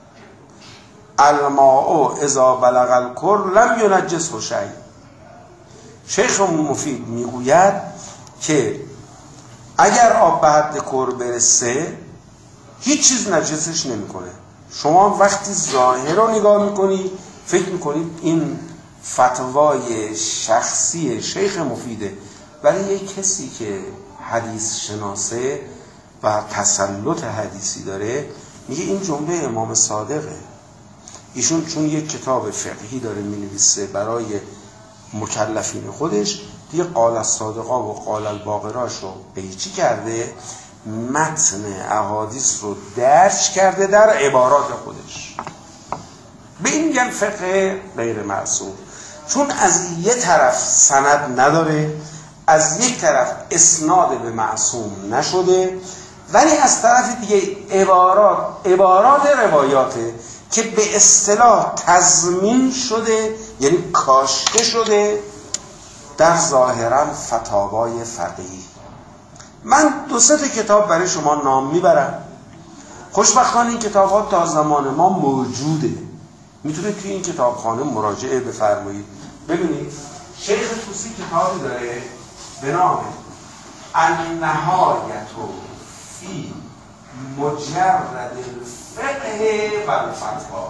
S1: الماء اذا بلغ الکر لم ینجسه شیء. شیخ مفید میگوید که اگر آب به حد کر برسه هیچ چیز نجسش نمیکنه. شما وقتی ظاهر رو نگاه میکنید فکر میکنید این فتوای شخصی شیخ مفیده، ولی یک کسی که حدیث شناسه و تسلط حدیثی داره میگه این جمله امام صادقه. ایشون چون یک کتاب فقهی داره مینویسه برای مکلفین خودش، دیگه قال الصادقا و قال الباقراش رو قیچی کرده، متن احادیث رو درج کرده در عبارات خودش. به این میگن فقه غیر معصوم، چون از یک طرف سند نداره، از یک طرف اسناد به معصوم نشده، ولی از طرف دیگه عبارات عبارات روایاته که به اصطلاح تضمین شده، یعنی کاشته شده در ظاهرا فتاوای فقهی. من دو سه تا کتاب برای شما نام میبرم. خوشبختانه این کتاب ها تا زمان ما موجوده، میتونید توی این کتابخانه مراجعه بفرمایید. ببینید شیخ طوسی کتابی داره به نام النهایة فی مجرد الفقه و الفتوا.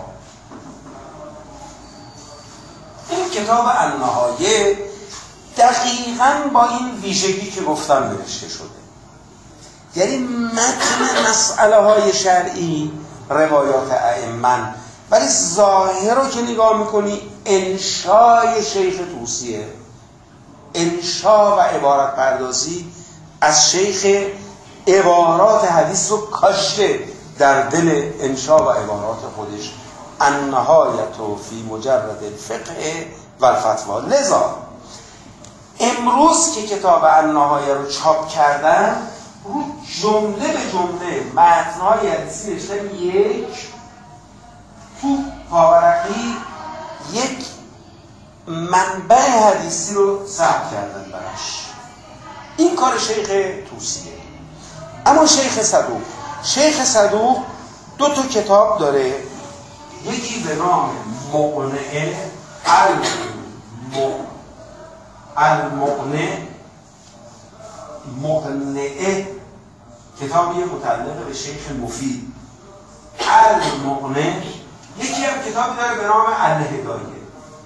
S1: این کتاب النهایه دقیقاً با این ویژگی که گفتم نوشته شده، یعنی متن مسئله های شرعی روایات ائمه، ولی ظاهر رو که نگاه میکنی انشای شیخ طوسیه، انشا و عبارت پردازی از شیخ، عبارات حدیث رو کاشته در دل انشا و عبارات خودش. النهایة فی مجرد الفقه و الفتوا. لذا امروز که کتاب النهایه رو چاپ کردن، رو جمله به جمله متن‌های حدیثی نوشتن، یک تو پاورقی یک منبع حدیثی رو ثبت کردن براش. این کار شیخ طوسیه. اما شیخ صدوق شیخ صدوق دو تا کتاب داره، یکی به نام مقنعه المقنعه مقنعه کتابی متعلق به شیخ مفید. المقنعه یکی هم کتابی داره به نام الهدایه.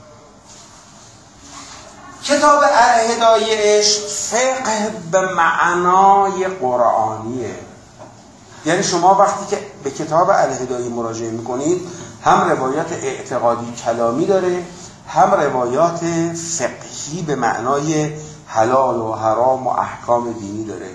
S1: کتاب الهدایهش فقه به معنای قرآنیه، یعنی شما وقتی که به کتاب الهدایه مراجعه میکنید هم روایات اعتقادی کلامی داره، هم روایات فقهی به معنای حلال و حرام و احکام دینی داره.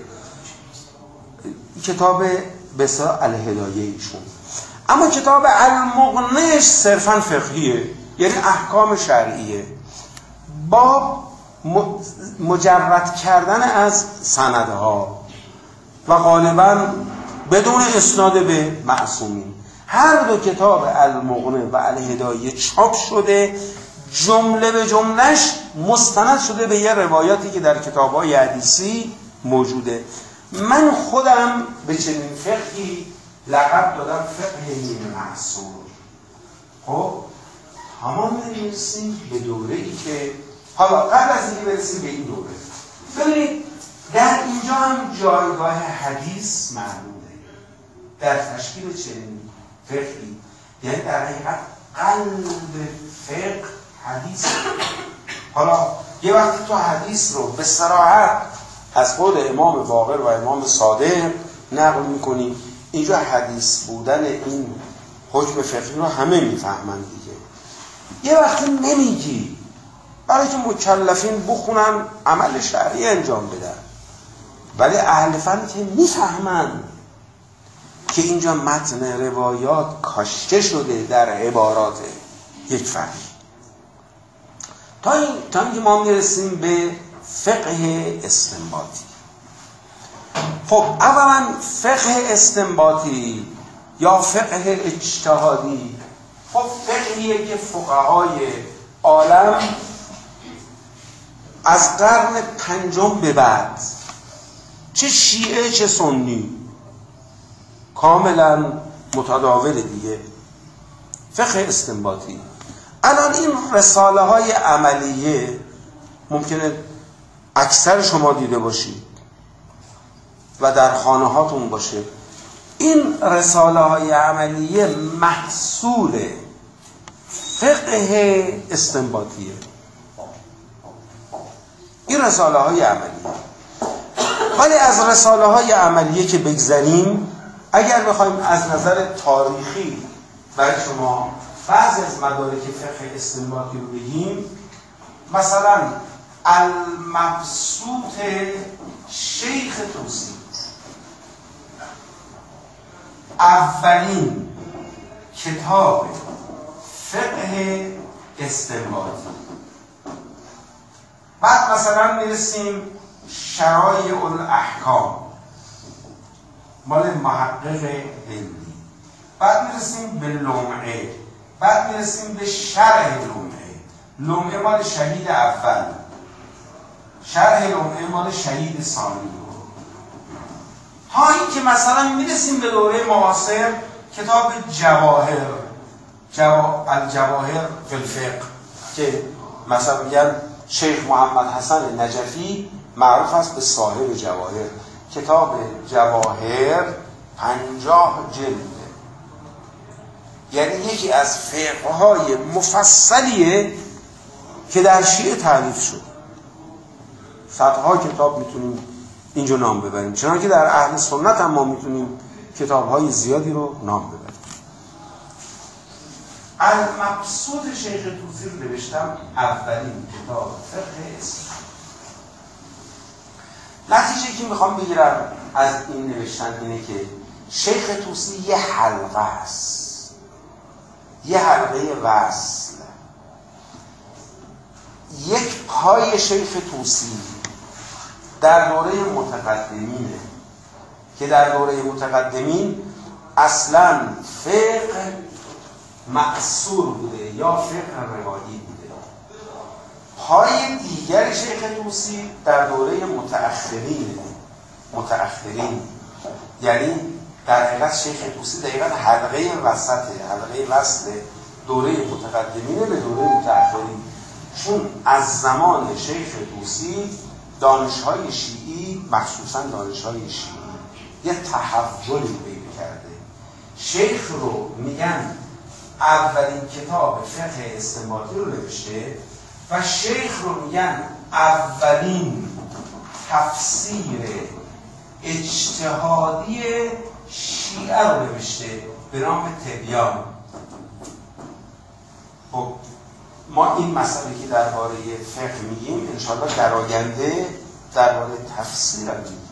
S1: کتاب بسیار الهدایه ایشون. اما کتاب المغنیش صرفا فقهیه، یعنی احکام شرعیه با مجرد کردن از سندها و غالبا بدون اسناد به معصومین. هر دو کتاب المغنی و الهدایه چاپ شده، جمله به جملهش مستند شده به یه روایاتی که در کتاب‌های حدیثی موجوده. من خودم به چنین فقهی لقب دادم فقه نیمه معصور. خب تمام میرسیم به دوره‌ای که حالا قبل از اینکه برسیم به این دوره، ببینید در اینجا هم جایگاه حدیث معلومه در تشکیل چنین فقهی، یعنی در حقیقت قلب فقه حدیث. حالا یه وقتی تو حدیث رو به صراحت از خود امام باقر و امام صادق نقل میکنی، اینجا حدیث بودن این حکم فقهی رو همه میفهمن دیگه. یه وقتی نمیگی برای که مکلفین بخونن عمل شرعی انجام بدن، ولی اهل فن که میفهمن که اینجا متن روایات کاشته شده در عبارات یک فرد. تا این تا اینکه ما میرسیم به فقه استنباطی. خب اولا فقه استنباطی یا فقه اجتهادی، خب فقهیه که فقهای عالم از قرن پنجم به بعد، چه شیعه چه سنی، کاملا متداول دیگه. فقه استنباطی الان این رساله های عملیه ممکنه اکثر شما دیده باشید و در خانه هاتون باشه. این رساله های عملیه محصول فقه استنباطیه. این رساله های عملیه. ولی از رساله های عملیه که بگذریم، اگر بخوایم از نظر تاریخی برای شما بعضی از مدارک فقه استنباطی رو بگیم، مثلا المبسوط شیخ طوسی اولین کتاب فقه استنباطی. بعد مثلا میرسیم شرایع الاحکام مال محقق هندی، بعد میرسیم به لمعه، بعد میرسیم به شرح لمعه. لمعه مال شهید اول، شرح لمعه مال شهید ثانی. تا این که مثلا میرسیم به دوره معاصر کتاب جواهر، جوا... الجواهر فی الفقه، که مثلا میگن شیخ محمد حسن نجفی معروف است به صاحب جواهر. کتاب جواهر پنجاه جلده، یعنی یکی از فقه‌های مفصلیه که در شیعه تعریف شد. صدها کتاب میتونیم اینجا نام ببریم، چنانکه که در اهل سنت هم ما میتونیم کتاب‌های زیادی رو نام ببریم. المبسوط شیخ طوسی رو نوشتم اولین کتاب فقه اسلام. نتیجه که میخوام بگیرم از این نوشتن اینه که شیخ طوسی یه حلقه است، یه حلقه وصل. یک پای شیخ طوسی در دوره متقدمینه که در دوره متقدمین اصلا فقه معصور بوده یا فقه روایی بوده. پای دیگر شیخ طوسی در دوره متأخرین متأخرین یعنی در حقیقت شیخ طوسی دقیقا حلقه وسطه، حلقه وصل دوره متقدمین به دوره متأخرین. چون از زمان شیخ طوسی دانش‌های شیعی، مخصوصا دانش‌های شیعی، یه تحولی پیدا کرده. شیخ رو میگن اولین کتاب فقه استنباطی رو نوشته و شیخ رو میگن اولین تفسیر اجتهادی شیعه رو نوشته به نام تبیان. خب ما این مسئله که درباره فقه میگیم انشاءالله در آینده درباره تفسیر هم میگیم.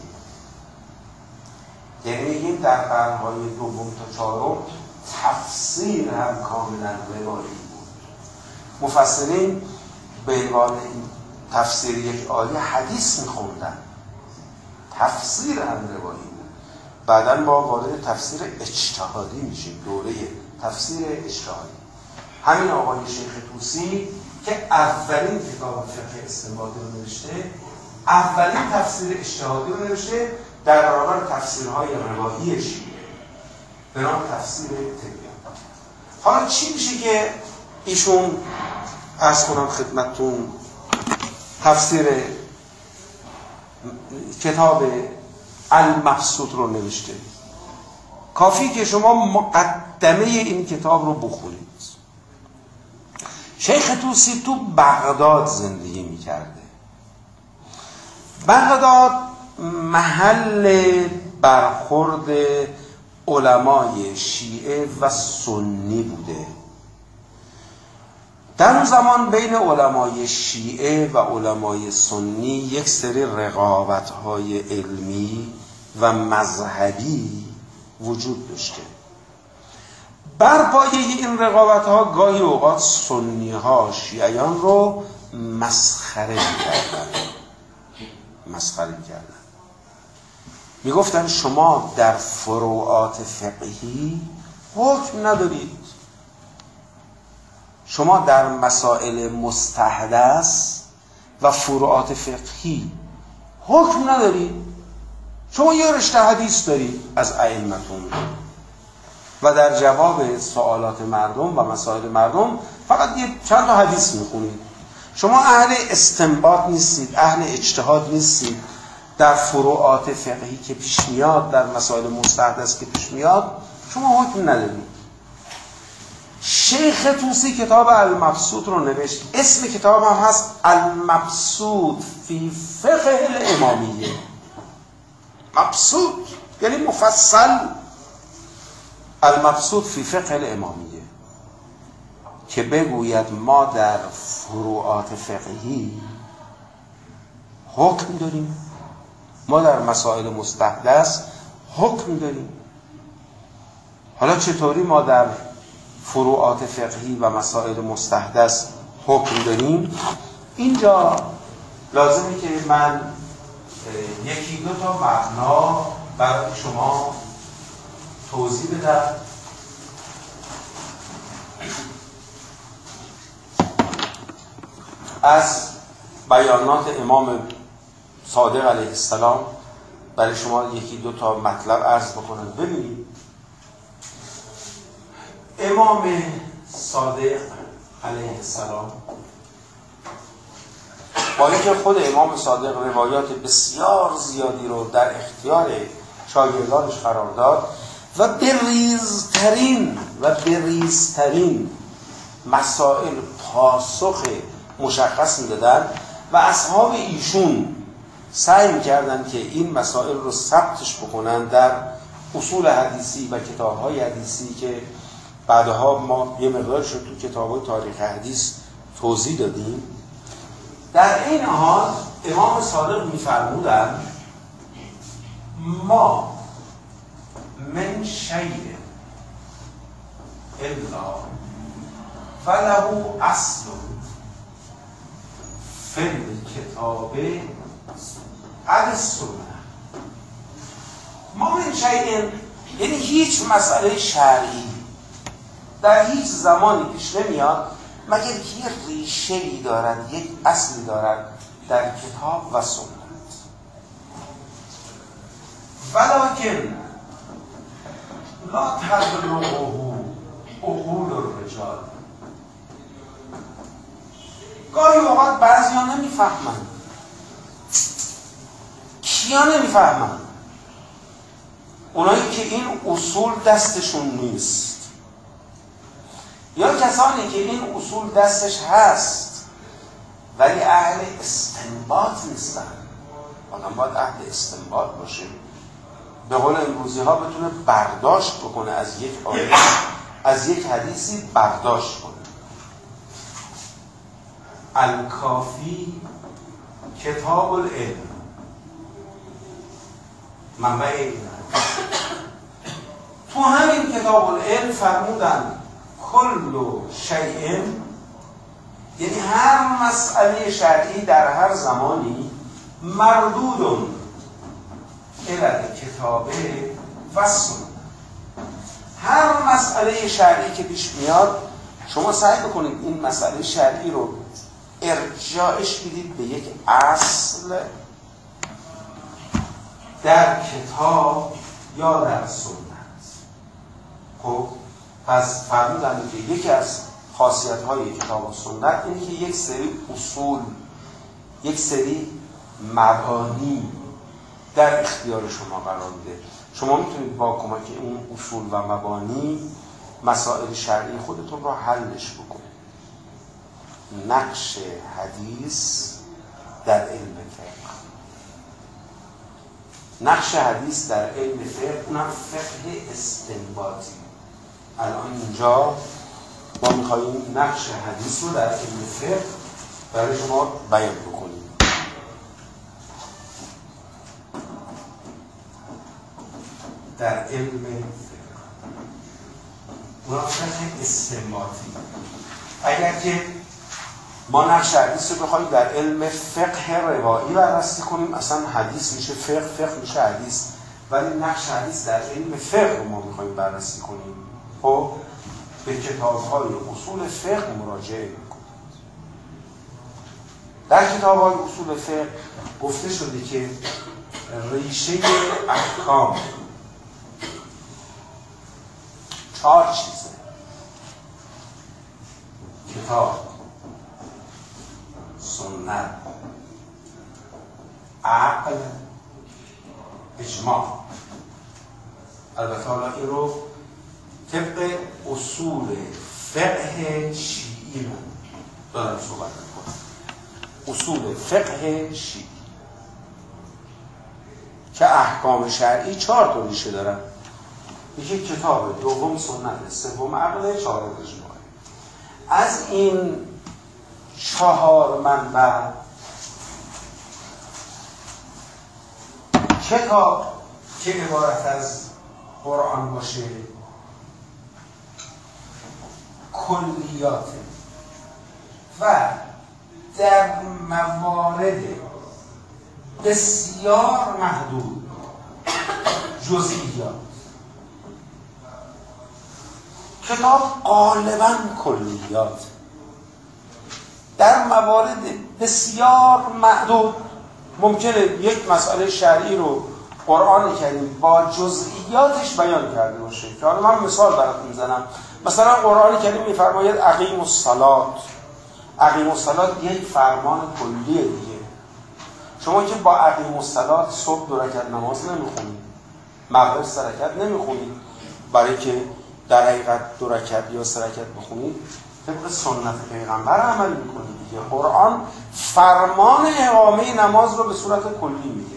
S1: یعنی میگیم در قرنهای دوم تا چهارم تفسیر هم کاملا روایی بود. مفسرین به عنوان تفسیر یک آیه حدیث میخوندن، تفسیر هم روایی بود. بعدا ما وارد تفسیر اجتهادی میشیم، دوره تفسیر اجتهادی. همین آقای شیخ طوسی که اولین کتاب فقه استنباطی رو نوشته، اولین تفسیر اجتهادی رو نوشته در برابر تفسیرهای روایی شیعه به نام تفسیر تبیان. حالا چی میشه که ایشون عرض کنم خدمتتون تفسیر کتاب المبسوط رو نوشته؟ کافی که شما مقدمه این کتاب رو بخونید. شیخ طوسی تو بغداد زندگی میکرده. بغداد محل برخورد علمای شیعه و سنی بوده. در اون زمان بین علمای شیعه و علمای سنی یک سری رقابت‌های علمی و مذهبی وجود داشته. بر پایه این رقابت‌ها گاهی اوقات سنی‌ها شیعیان رو مسخره می‌کردن. مسخره می‌کردن. میگفتن شما در فروعات فقهی حکم ندارید، شما در مسائل مستحدث و فروعات فقهی حکم ندارید، شما یه رشته حدیث دارید از ائمتون و در جواب سوالات مردم و مسائل مردم فقط یه چند تا حدیث میخونید. شما اهل استنباط نیستید، اهل اجتهاد نیستید. در فروعات فقهی که پیش میاد، در مسائل مستحدث که پیش میاد، شما حکم ندارید. شیخ طوسی کتاب المبسوط رو نوشت. اسم کتاب هم هست المبسوط فی فقه الامامیه. مبسوط یعنی مفصل. المبسوط فی فقه الامامیه که بگوید ما در فروعات فقهی حکم داریم، ما در مسائل مستحدث حکم داریم. حالا چطوری ما در فروعات فقهی و مسائل مستحدث حکم داریم؟ اینجا لازمه که من یکی دو تا معنا برای شما توضیح بدم. از بیانات امام صادق علیه السلام برای شما یکی دو تا مطلب عرض بکنم. ببینید امام صادق علیه السلام با اینکه خود امام صادق روایات بسیار زیادی رو در اختیار شاگردانش قرار داد و بریزترین و بریزترین مسائل پاسخ مشخص میدادن و اصحاب ایشون سعی میکردن که این مسائل رو ثبتش بکنن در اصول حدیثی و کتاب‌های حدیثی که بعدها ما یه مقدارش رو تو کتاب‌های تاریخ حدیث توضیح دادیم. در این حال امام صادق می‌فرمودند ما من شیء الا فله اصل فی الکتاب السنه. ما من شیء یعنی هیچ مسئله شرعی در هیچ زمانی پیش نمیاد مگر که یه ریشه‌ای دارد، یک اصلی دارد در کتاب و سنت. ولکن لا تبلغه عقول الرجال. گاهی اوقات بعضی ها نمیفهمند. کیا نمیفهمند؟ اونایی که این اصول دستشون نیست، یا کسانی که این اصول دستش هست ولی اهل استنباط نیستن. آدم باید اهل استنباط باشه، به قول امروزی ها بتونه برداشت بکنه از یک آیه، از یک حدیثی برداشت کنه. الکافی کتاب العلم، منبع علم. تو همین کتاب العلم فرمودن کل شیء، یعنی هر مسئله شرعی در هر زمانی مردود الی کتابه و سنت. هر مسئله شرعی که پیش میاد شما سعی بکنید این مسئله شرعی رو ارجاعش بدید به یک اصل در کتاب یا در سنت. خب پس فرمودن که یکی از خاصیت‌های کتاب و سنت اینه که یک سری اصول، یک سری مبانی در اختیار شما قرار میده. شما میتونید با کمک این اصول و مبانی مسائل شرعی خودتون رو حلش بکنید. نقش حدیث در علم فقه، نقش حدیث در علم فقه، اونم فقه استنباطی. الان اینجا ما میخواییم نقش حدیث رو در علم فقه برای شما بیان بکنیم. در علم فقه اونم فقه استنباطی. اگر که ما نقش حدیث رو بخوایم در علم فقه روایی بررسی کنیم، اصلا حدیث میشه فقه، فقه میشه حدیث. ولی نقش حدیث در علم فقه رو ما میخوایم بررسی کنیم، خب به کتاب‌های اصول فقه مراجعه میکنیم. در کتاب‌های اصول فقه گفته شده که ریشه احکام چهار چیزه: کتاب، سنت، عقل، اجماع. البته حالا این رو طبق اصول فقه شیعی من دارم صحبت میکنم. اصول فقه شیعی که احکام شرعی چهار تا ریشه دارن: یکی کتاب، دوم سنت، سوم عقل، چهارم اجماع. از این چهار منبع کتاب که عبارت از قرآن باشه کلیات و در موارد بسیار محدود جزئیات. کتاب غالباً کلیات، در موارد بسیار محدود ممکنه یک مسئله شرعی رو قرآن کریم با جزئیاتش بیان کرده باشه. که حالا من مثال براتون میزنم. مثلا قرآن کریم میفرماید اقیم الصلاة. اقیم الصلاة یک فرمان کلیه دیگه. شما که با اقیم الصلاة صبح دو رکعت نماز نمیخونید، مغرب سه رکعت نمیخونید، برای که در حقیقت دو رکعت یا سه رکعت بخونید طبق سنت پیغمبر عمل میکنید دیگه. قرآن فرمان اقامه نماز رو به صورت کلی میده.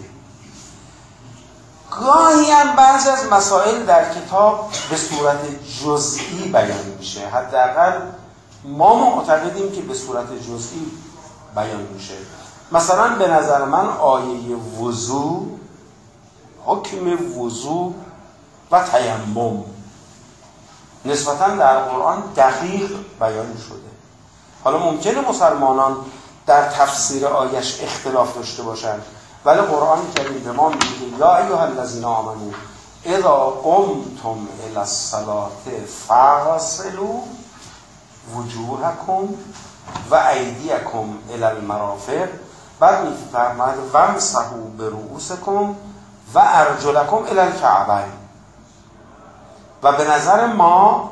S1: گاهی هم بعضی از مسائل در کتاب به صورت جزئی بیان میشه. حداقل ما معتقدیم که به صورت جزئی بیان میشه. مثلا به نظر من آیه وضو، حکم وضو و تیمم نسبتاً در قرآن دقیق بیان شده. حالا ممکنه مسلمانان در تفسیر آیش اختلاف داشته باشند، ولی قرآن کریم به ما میگه یا ایها الذین آمنوا اذا قمتم الی الصلاة فاغسلوا وجوهکم و ایدیکم الی المرافق، بعد میفرماید وامسحوا برؤوسکم و ارجلکم الی الکعبین. و به نظر ما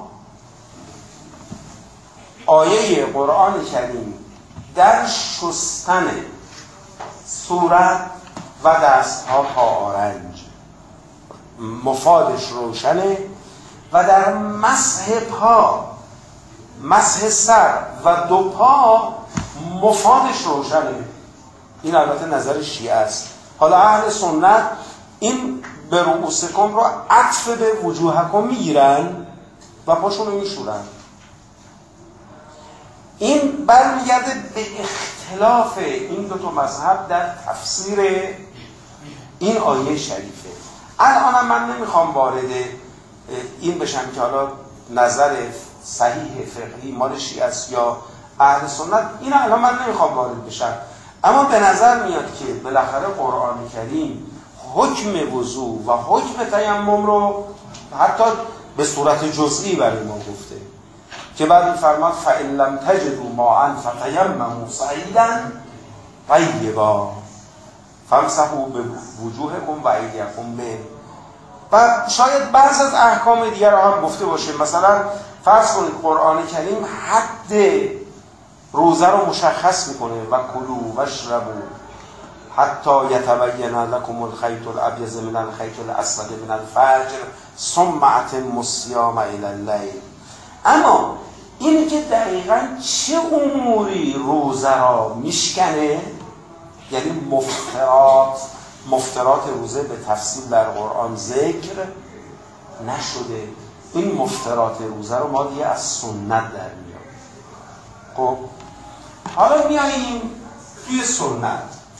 S1: آیه قرآن کریم در شستن صورت و دستها تا آرنج مفادش روشنه و در مسح پا، مسح سر و دو پا مفادش روشنه. این البته نظر شیعه است. حالا اهل سنت این به رؤوسکم رو عطف به وجوهکم میگیرن و پاشون رو میشورن. این برمیگرده به اختلاف این دو تا مذهب در تفسیر این آیه شریفه. الان من نمیخوام وارد این بشم که حالا نظر صحیح فقهی مال شیعه است یا اهل سنت، این الان من نمیخوام وارد بشم، اما به نظر میاد که بالاخره قرآن کریم حکم وضو و حکم تیمم رو حتی به صورت جزئی برای ما گفته که بعد می‌فرماد فَإِن لَّمْ تَجِدُوا مَاءً فَتَيَمَّمُوا صَعِيدًا طَيِّبًا فَامْسَحُوا بِوُجُوهِكُمْ وَأَيْدِیَکُم مِّنْهُ. و شاید بعض از احکام دیگر رو هم گفته باشه. مثلا فرض کنید قرآن کریم حد روزه رو مشخص میکنه و کلوا واشربوا حتی یتبین لکم الخیط الابیض من الخیط الاسود من الفجر ثم اتموا الصیام الی اللیل. اما اینی که دقیقاً چه اموری روزه را میشکنه، یعنی مفترات مفترات روزه به تفصیل در قرآن ذکر نشده. این مفترات روزه رو ما دیگه از سنت در میاد. خب حالا میاییم توی سنت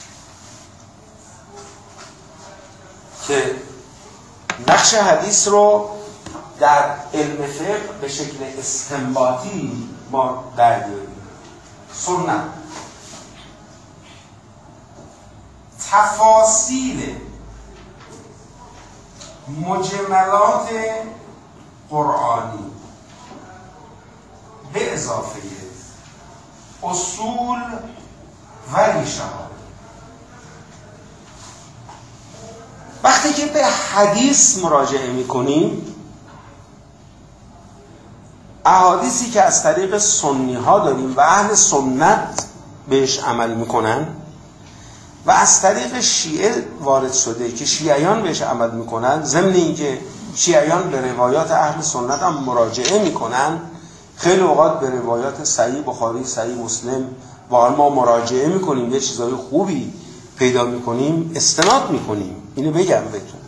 S1: که نقش حدیث رو در علم فقه به شکل استنباطی ما در بیاریم. سنت تفاصیل مجملات قرآنی به اضافه اصول و ریشه ها. وقتی که به حدیث مراجعه میکنیم، احادیثی که از طریق سنی ها داریم و اهل سنت بهش عمل میکنن و از طریق شیعه وارد شده که شیعیان بهش عمل میکنن، ضمن اینکه شیعیان به روایات اهل سنت هم مراجعه میکنن، خیلی اوقات به روایات صحیح بخاری، صحیح مسلم واقعا ما مراجعه میکنیم، یه چیزای خوبی پیدا میکنیم، استناد میکنیم. اینو بگم بهتون،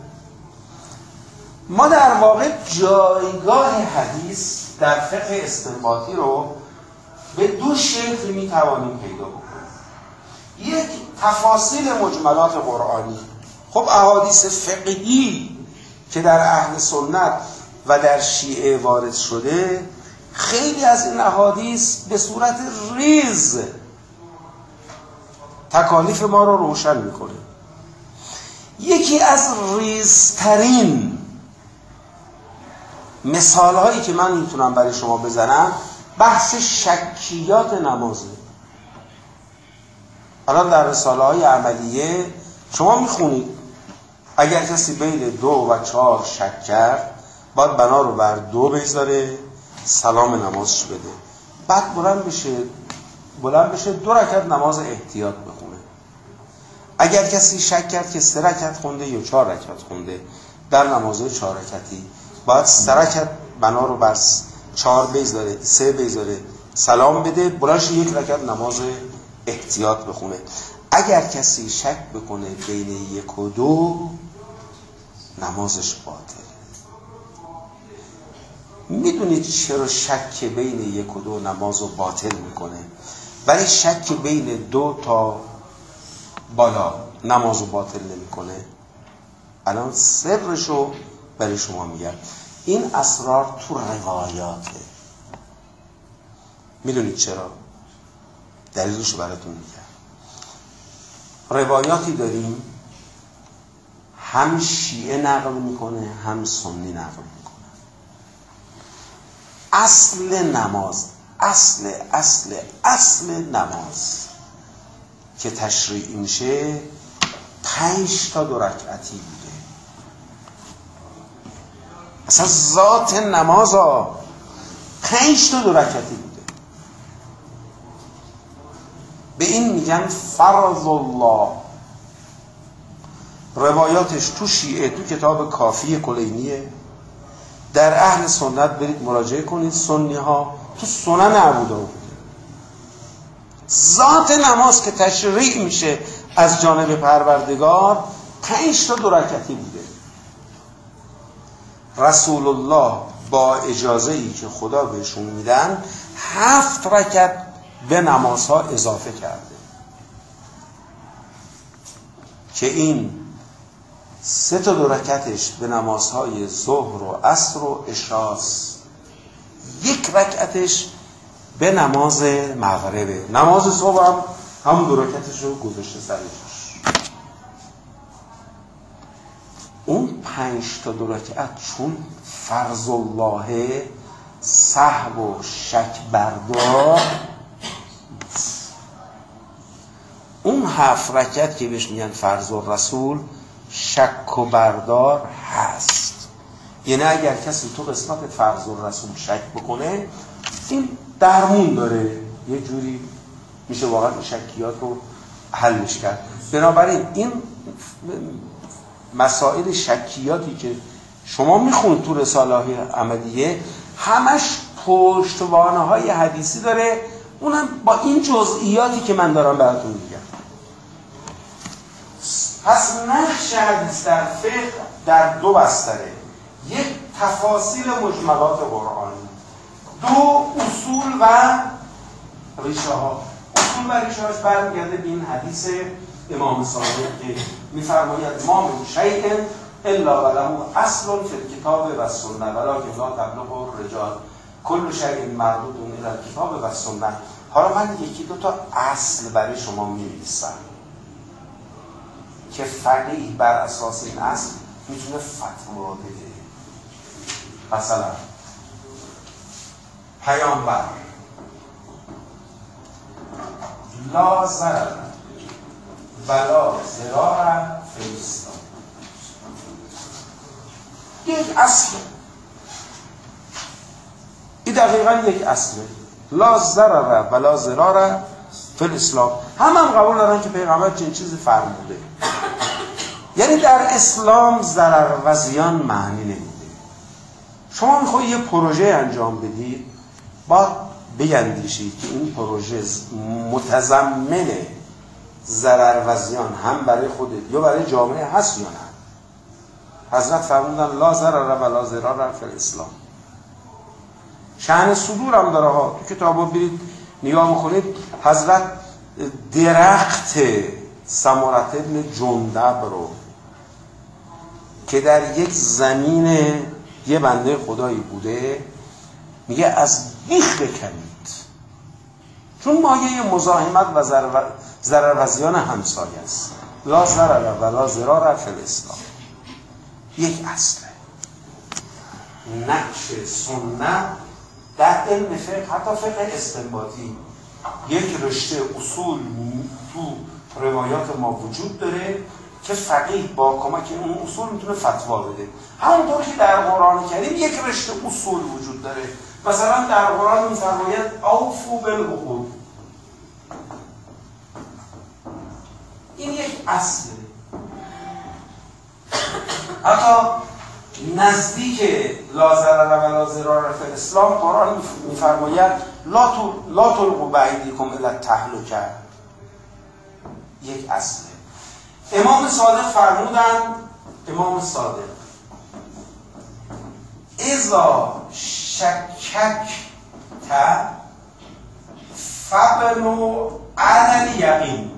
S1: ما در واقع جایگاه حدیث در فقه استنباطی رو به دو شکل میتوانیم پیدا بکنیم. یک، تفاصیل مجملات قرآنی. خب احادیث فقهی که در اهل سنت و در شیعه وارد شده، خیلی از این احادیث به صورت ریز تکالیف ما رو روشن میکنه. یکی از ریزترین مثال هایی که من میتونم برای شما بزنم بحث شکیات نمازه. الان در رساله های عملیه شما میخونید اگر کسی بین دو و چهار شک کرد، باید بنا رو بر دو بگذاره، سلام نمازش بده، بعد بلند بشه بلند بشه دو رکعت نماز احتیاط بخونه. اگر کسی شک کرد که سه رکعت خونده یا چهار رکعت خونده در نمازهای چهار رکعتی، باید سه رکعت بنا رو بر چهار بگذاره، سه بگذاره، سلام بده، بلند شه یک رکعت نماز احتیاط بخونه. اگر کسی شک بکنه بین یک و دو، نمازش باطله. میدونید چرا شک بین یک و دو نماز رو باطل میکنه، ولی شک بین دو تا بالا نماز رو باطل نمیکنه؟ الان سرشو برای شما میگم. این اسرار تو روایاته. میدونید چرا؟ دلیلشو براتون میگم. روایاتی داریم هم شیعه نقل میکنه هم سنی نقل میکنه. اصل نماز، اصل اصل اصل نماز که تشریع میشه پنج تا دو رکعتی بوده. اصلا ذات نماز ها پنج تا دو رکعتی بوده. به این میگن فرض الله. روایاتش تو شیعه تو کتاب کافی کلینیه. در اهل سنت برید مراجعه کنید، سنی ها تو سنن ابو داود. ذات نماز که تشریع میشه از جانب پروردگار پنج تا دو رکعتی بوده. رسول الله با اجازه‌ای که خدا بهشون میدن هفت رکعت به نمازها اضافه کرده که این سه تا دو رکعتش به نمازهای ظهر و عصر و عشاست، یک رکعتش به نماز مغربه. نماز صبح هم هم دو رکعتش رو گذاشته سرش. اون پنج تا دو رکعت چون فرض الله سهو و شک بردار، اون هفت رکعت که بهش میگن فرض الرسول شک و بردار هست. یعنی اگر کسی تو قسمت فرض الرسول شک بکنه، این درمون داره، یه جوری میشه واقعا این شکیات رو حلش کرد. بنابراین این مسائل شکیاتی که شما میخونید تو رساله احمدیه همش پشتوانه های حدیثی داره، اونم با این جزئیاتی که من دارم براتون میگم. پس نقش حدیث در فقه در دو بستره: یک تفاصیل مجملات قرآنی، دو اصول و ریشه ها. اصول و ریشه هاش برمیگرده به این حدیث امام صادق که میفرماید ما من شیء الا وله اصل فی الکتاب و السنه ولکن لا تبلغ الرجال کل شیء مردود الی الکتاب و السنه. حالا من یکی دو تا اصل برای شما می‌نویسم که فقیه بر اساس این اصل میتونه فتوا بده. مثلا پیامبر لا ضرر ولا ضرار فی الاسلام، یک اصله، این دقیقا یک اصله. لا ضرر ولا ضرار فی الاسلام. هم هم قبول دارن که پیغمبر چنین چیزی فرموده. یعنی در اسلام ضرر و زیان معنی نمیده. شما میخواید یه پروژه انجام بدید، باید بیندیشید که این پروژه متضمن ضرر و زیان هم برای خودت یا برای جامعه هست یا نه. حضرت فرمودن لا ضرر ولا ضرار فی الاسلام. شأن صدور هم داره ها. تو کتابا برید نگاه میکنید، حضرت درخت سمرة ابن جندب رو که در یک زمین یه بنده خدایی بوده، میگه از بیخ بکنید، چون مایه مزاحمت و ضرر و زیان همسایه است. لا ضرر ولا ضرار فی الاسلام یک اصله. نقش سنت در علم فقه، حتی فقه استنباطی، یک رشته اصول تو روایات ما وجود داره که فقیه با کمک اون اصول میتونه فتوا بده. همونطور که در قرآن کریم یک رشته اصول وجود داره. مثلا در قرآن میفرماید اوفوا بالعقود، این یک اصله. حتی نزدیک لا ضرر ولا ضرار فی الاسلام قرآن میفرماید لا تلقوا بایدیکم الی التهلکه، یک اصله. امام صادق فرمودن، امام صادق اذا شکک تا فبنو علی الیقین،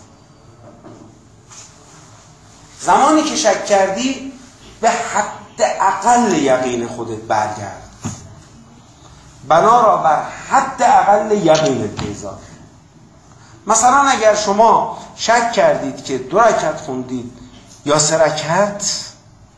S1: زمانی که شک کردی به حد اقل یقین خودت برگرد، بنا را بر حد اقل یقینت بذار. مثلا اگر شما شک کردید که دو رکعت خوندید یا سه رکعت،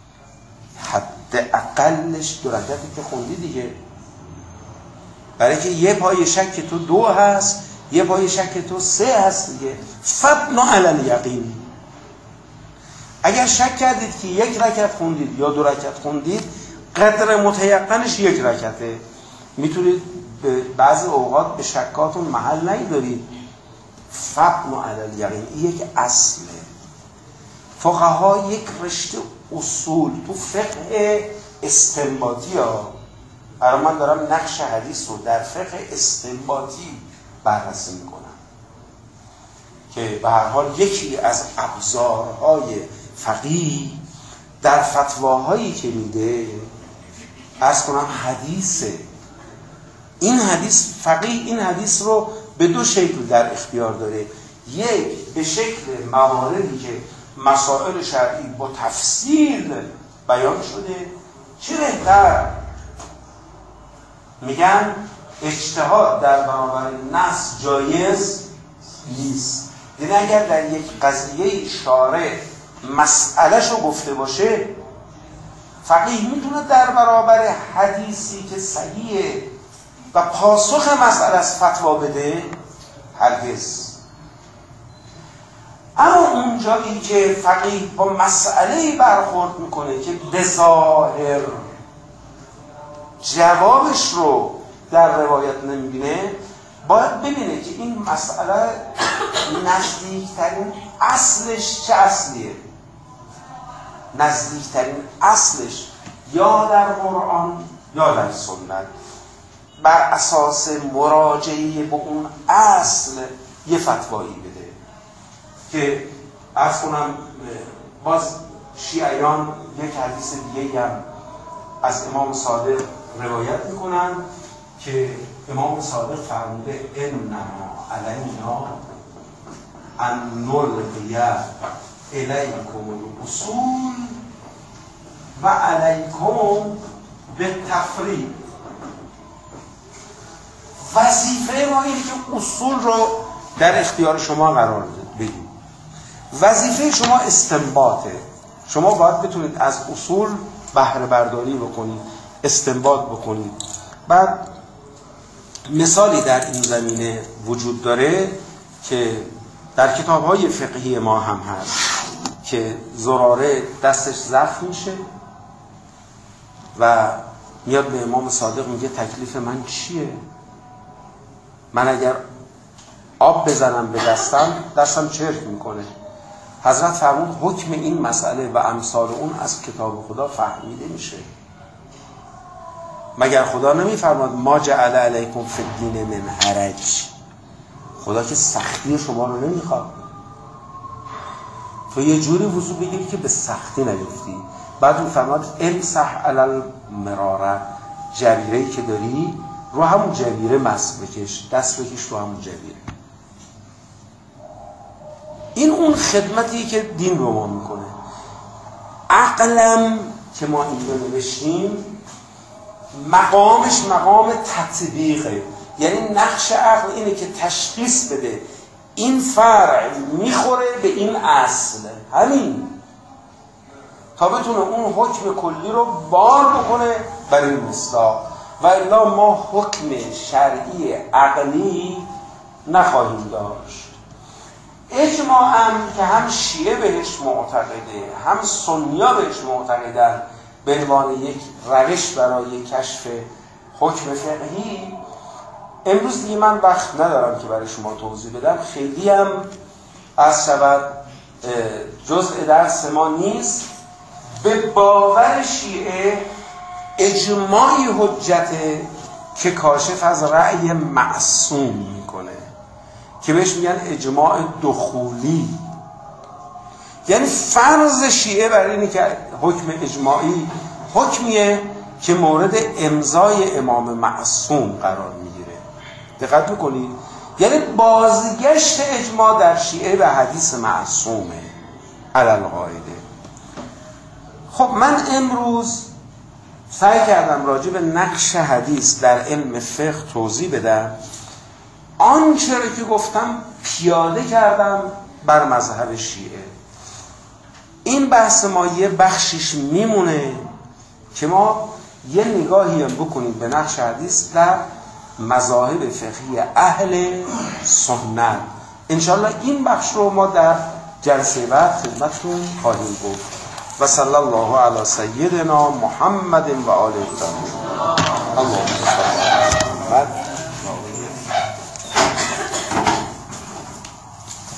S1: حد اقلش دو رکعتی که خوندی دیگه، برای که یه پای شک تو دو هست، یه پای شک تو سه هست دیگه. فبنو علی الیقین. اگر شک کردید که یک رکعت خوندید یا دو رکعت خوندید، قدر متیقنش یک رکعته. میتونید به بعضی اوقات به شکاتون محل ندارید. فبنو علی الیقین، این یک اصله. فقها یک رشته اصول تو فقه استنباطی ها، برای من دارم نقش حدیث رو در فقه استنباطی بررسی میکنم که به هر حال یکی از ابزارهای فقیه در فتواهایی که میده، عرض کنم حدیثه. این حدیث فقیه این حدیث رو به دو شکل در اختیار داره. یک به شکل مواردی که مسائل شرعی با تفصیل بیان شده، چه بهتر میگن اجتهاد در برابر نص جایز نیست. یعنی اگر در یک قضیه شارع مسئله‌شو گفته باشه، فقیه میتونه در برابر حدیثی که صحیحه و پاسخ مسئله از فتوا بده؟ هرگز. اما اون جایی که فقیه با مسئله برخورد میکنه که به ظاهر جوابش رو در روایت نمیبینه، باید ببینه که این مسئله نزدیکترین اصلش چه اصلیه. نزدیکترین اصلش یا در قرآن یا در سنت، بر اساس مراجعه به اون اصل یه فتوایی بده. که عرض کنم باز شیعیان یک حدیث دیگه هم از امام صادق روایت میکنن که امام صادق فرموده انما علینا ان نلقی الیکم الاصول و علیکم بالتفریق. وظیفه ما اینه که اصول رو در اختیار شما قرار بدیم. وظیفه شما استنباطه. شما باید بتونید از اصول بهره برداری بکنید، استنباط بکنید. بعد مثالی در این زمینه وجود داره که در کتاب‌های فقهی ما هم هست که زراره دستش زخم میشه و میاد به امام صادق میگه تکلیف من چیه؟ من اگر آب بزنم به دستم دستم چرک میکنه. حضرت فرمود حکم این مسئله و امثال اون از کتاب خدا فهمیده میشه. مگر خدا نمیفرماد ما جعل علیکم فی الدین من حرج؟ خدا که سختی شما رو نمیخواد. تو یه جوری وضو بگیری که به سختی نیفتی. بعد میفرماد امسح علی المراره، جبیره‌ای که داری رو همون جبیره مسح بکش، دست بکش رو همون جبیره. این اون خدمتی که دین رو ما میکنه. عقلم که ما این رو نوشتیم مقامش مقام تطبیقه. یعنی نقش عقل اینه که تشخیص بده این فرع میخوره به این اصل، همین، تا بتونه اون حکم کلی رو بار بکنه برای مصداق. و الا ما حکم شرعی عقلی نخواهیم داشت. اجماعاً که هم شیعه بهش معتقده هم سنی‌ها بهش معتقدن به عنوان یک روش برای کشف حکم فقهی. امروز دیگه من وقت ندارم که برای شما توضیح بدم، خیلی هم از شود جزء درس ما نیست. به باور شیعه اجماعی حجته که کاشف از رأی معصوم میکنه که بهش میگن اجماع دخولی. یعنی فرض شیعه برای اینه که حکم اجماعی حکمیه که مورد امضای امام معصوم قرار میگیره. دقت میکنید؟ یعنی بازگشت اجماع در شیعه به حدیث معصومه علی القاعده. خب من امروز سعی کردم راجع به نقش حدیث در علم فقه توضیح بدم. آنچه را که گفتم پیاده کردم بر مذهب شیعه. این بحث ما یه بخشش میمونه که ما یه نگاهی هم بکنیم به نقش حدیث در مذاهب فقهی اهل سنت. انشالله این بخش رو ما در جلسه بعد خدمتتون خواهیم گفت. و صلی الله علی سیدنا محمد و آله الطاهرین. اللهم صل علی محمد.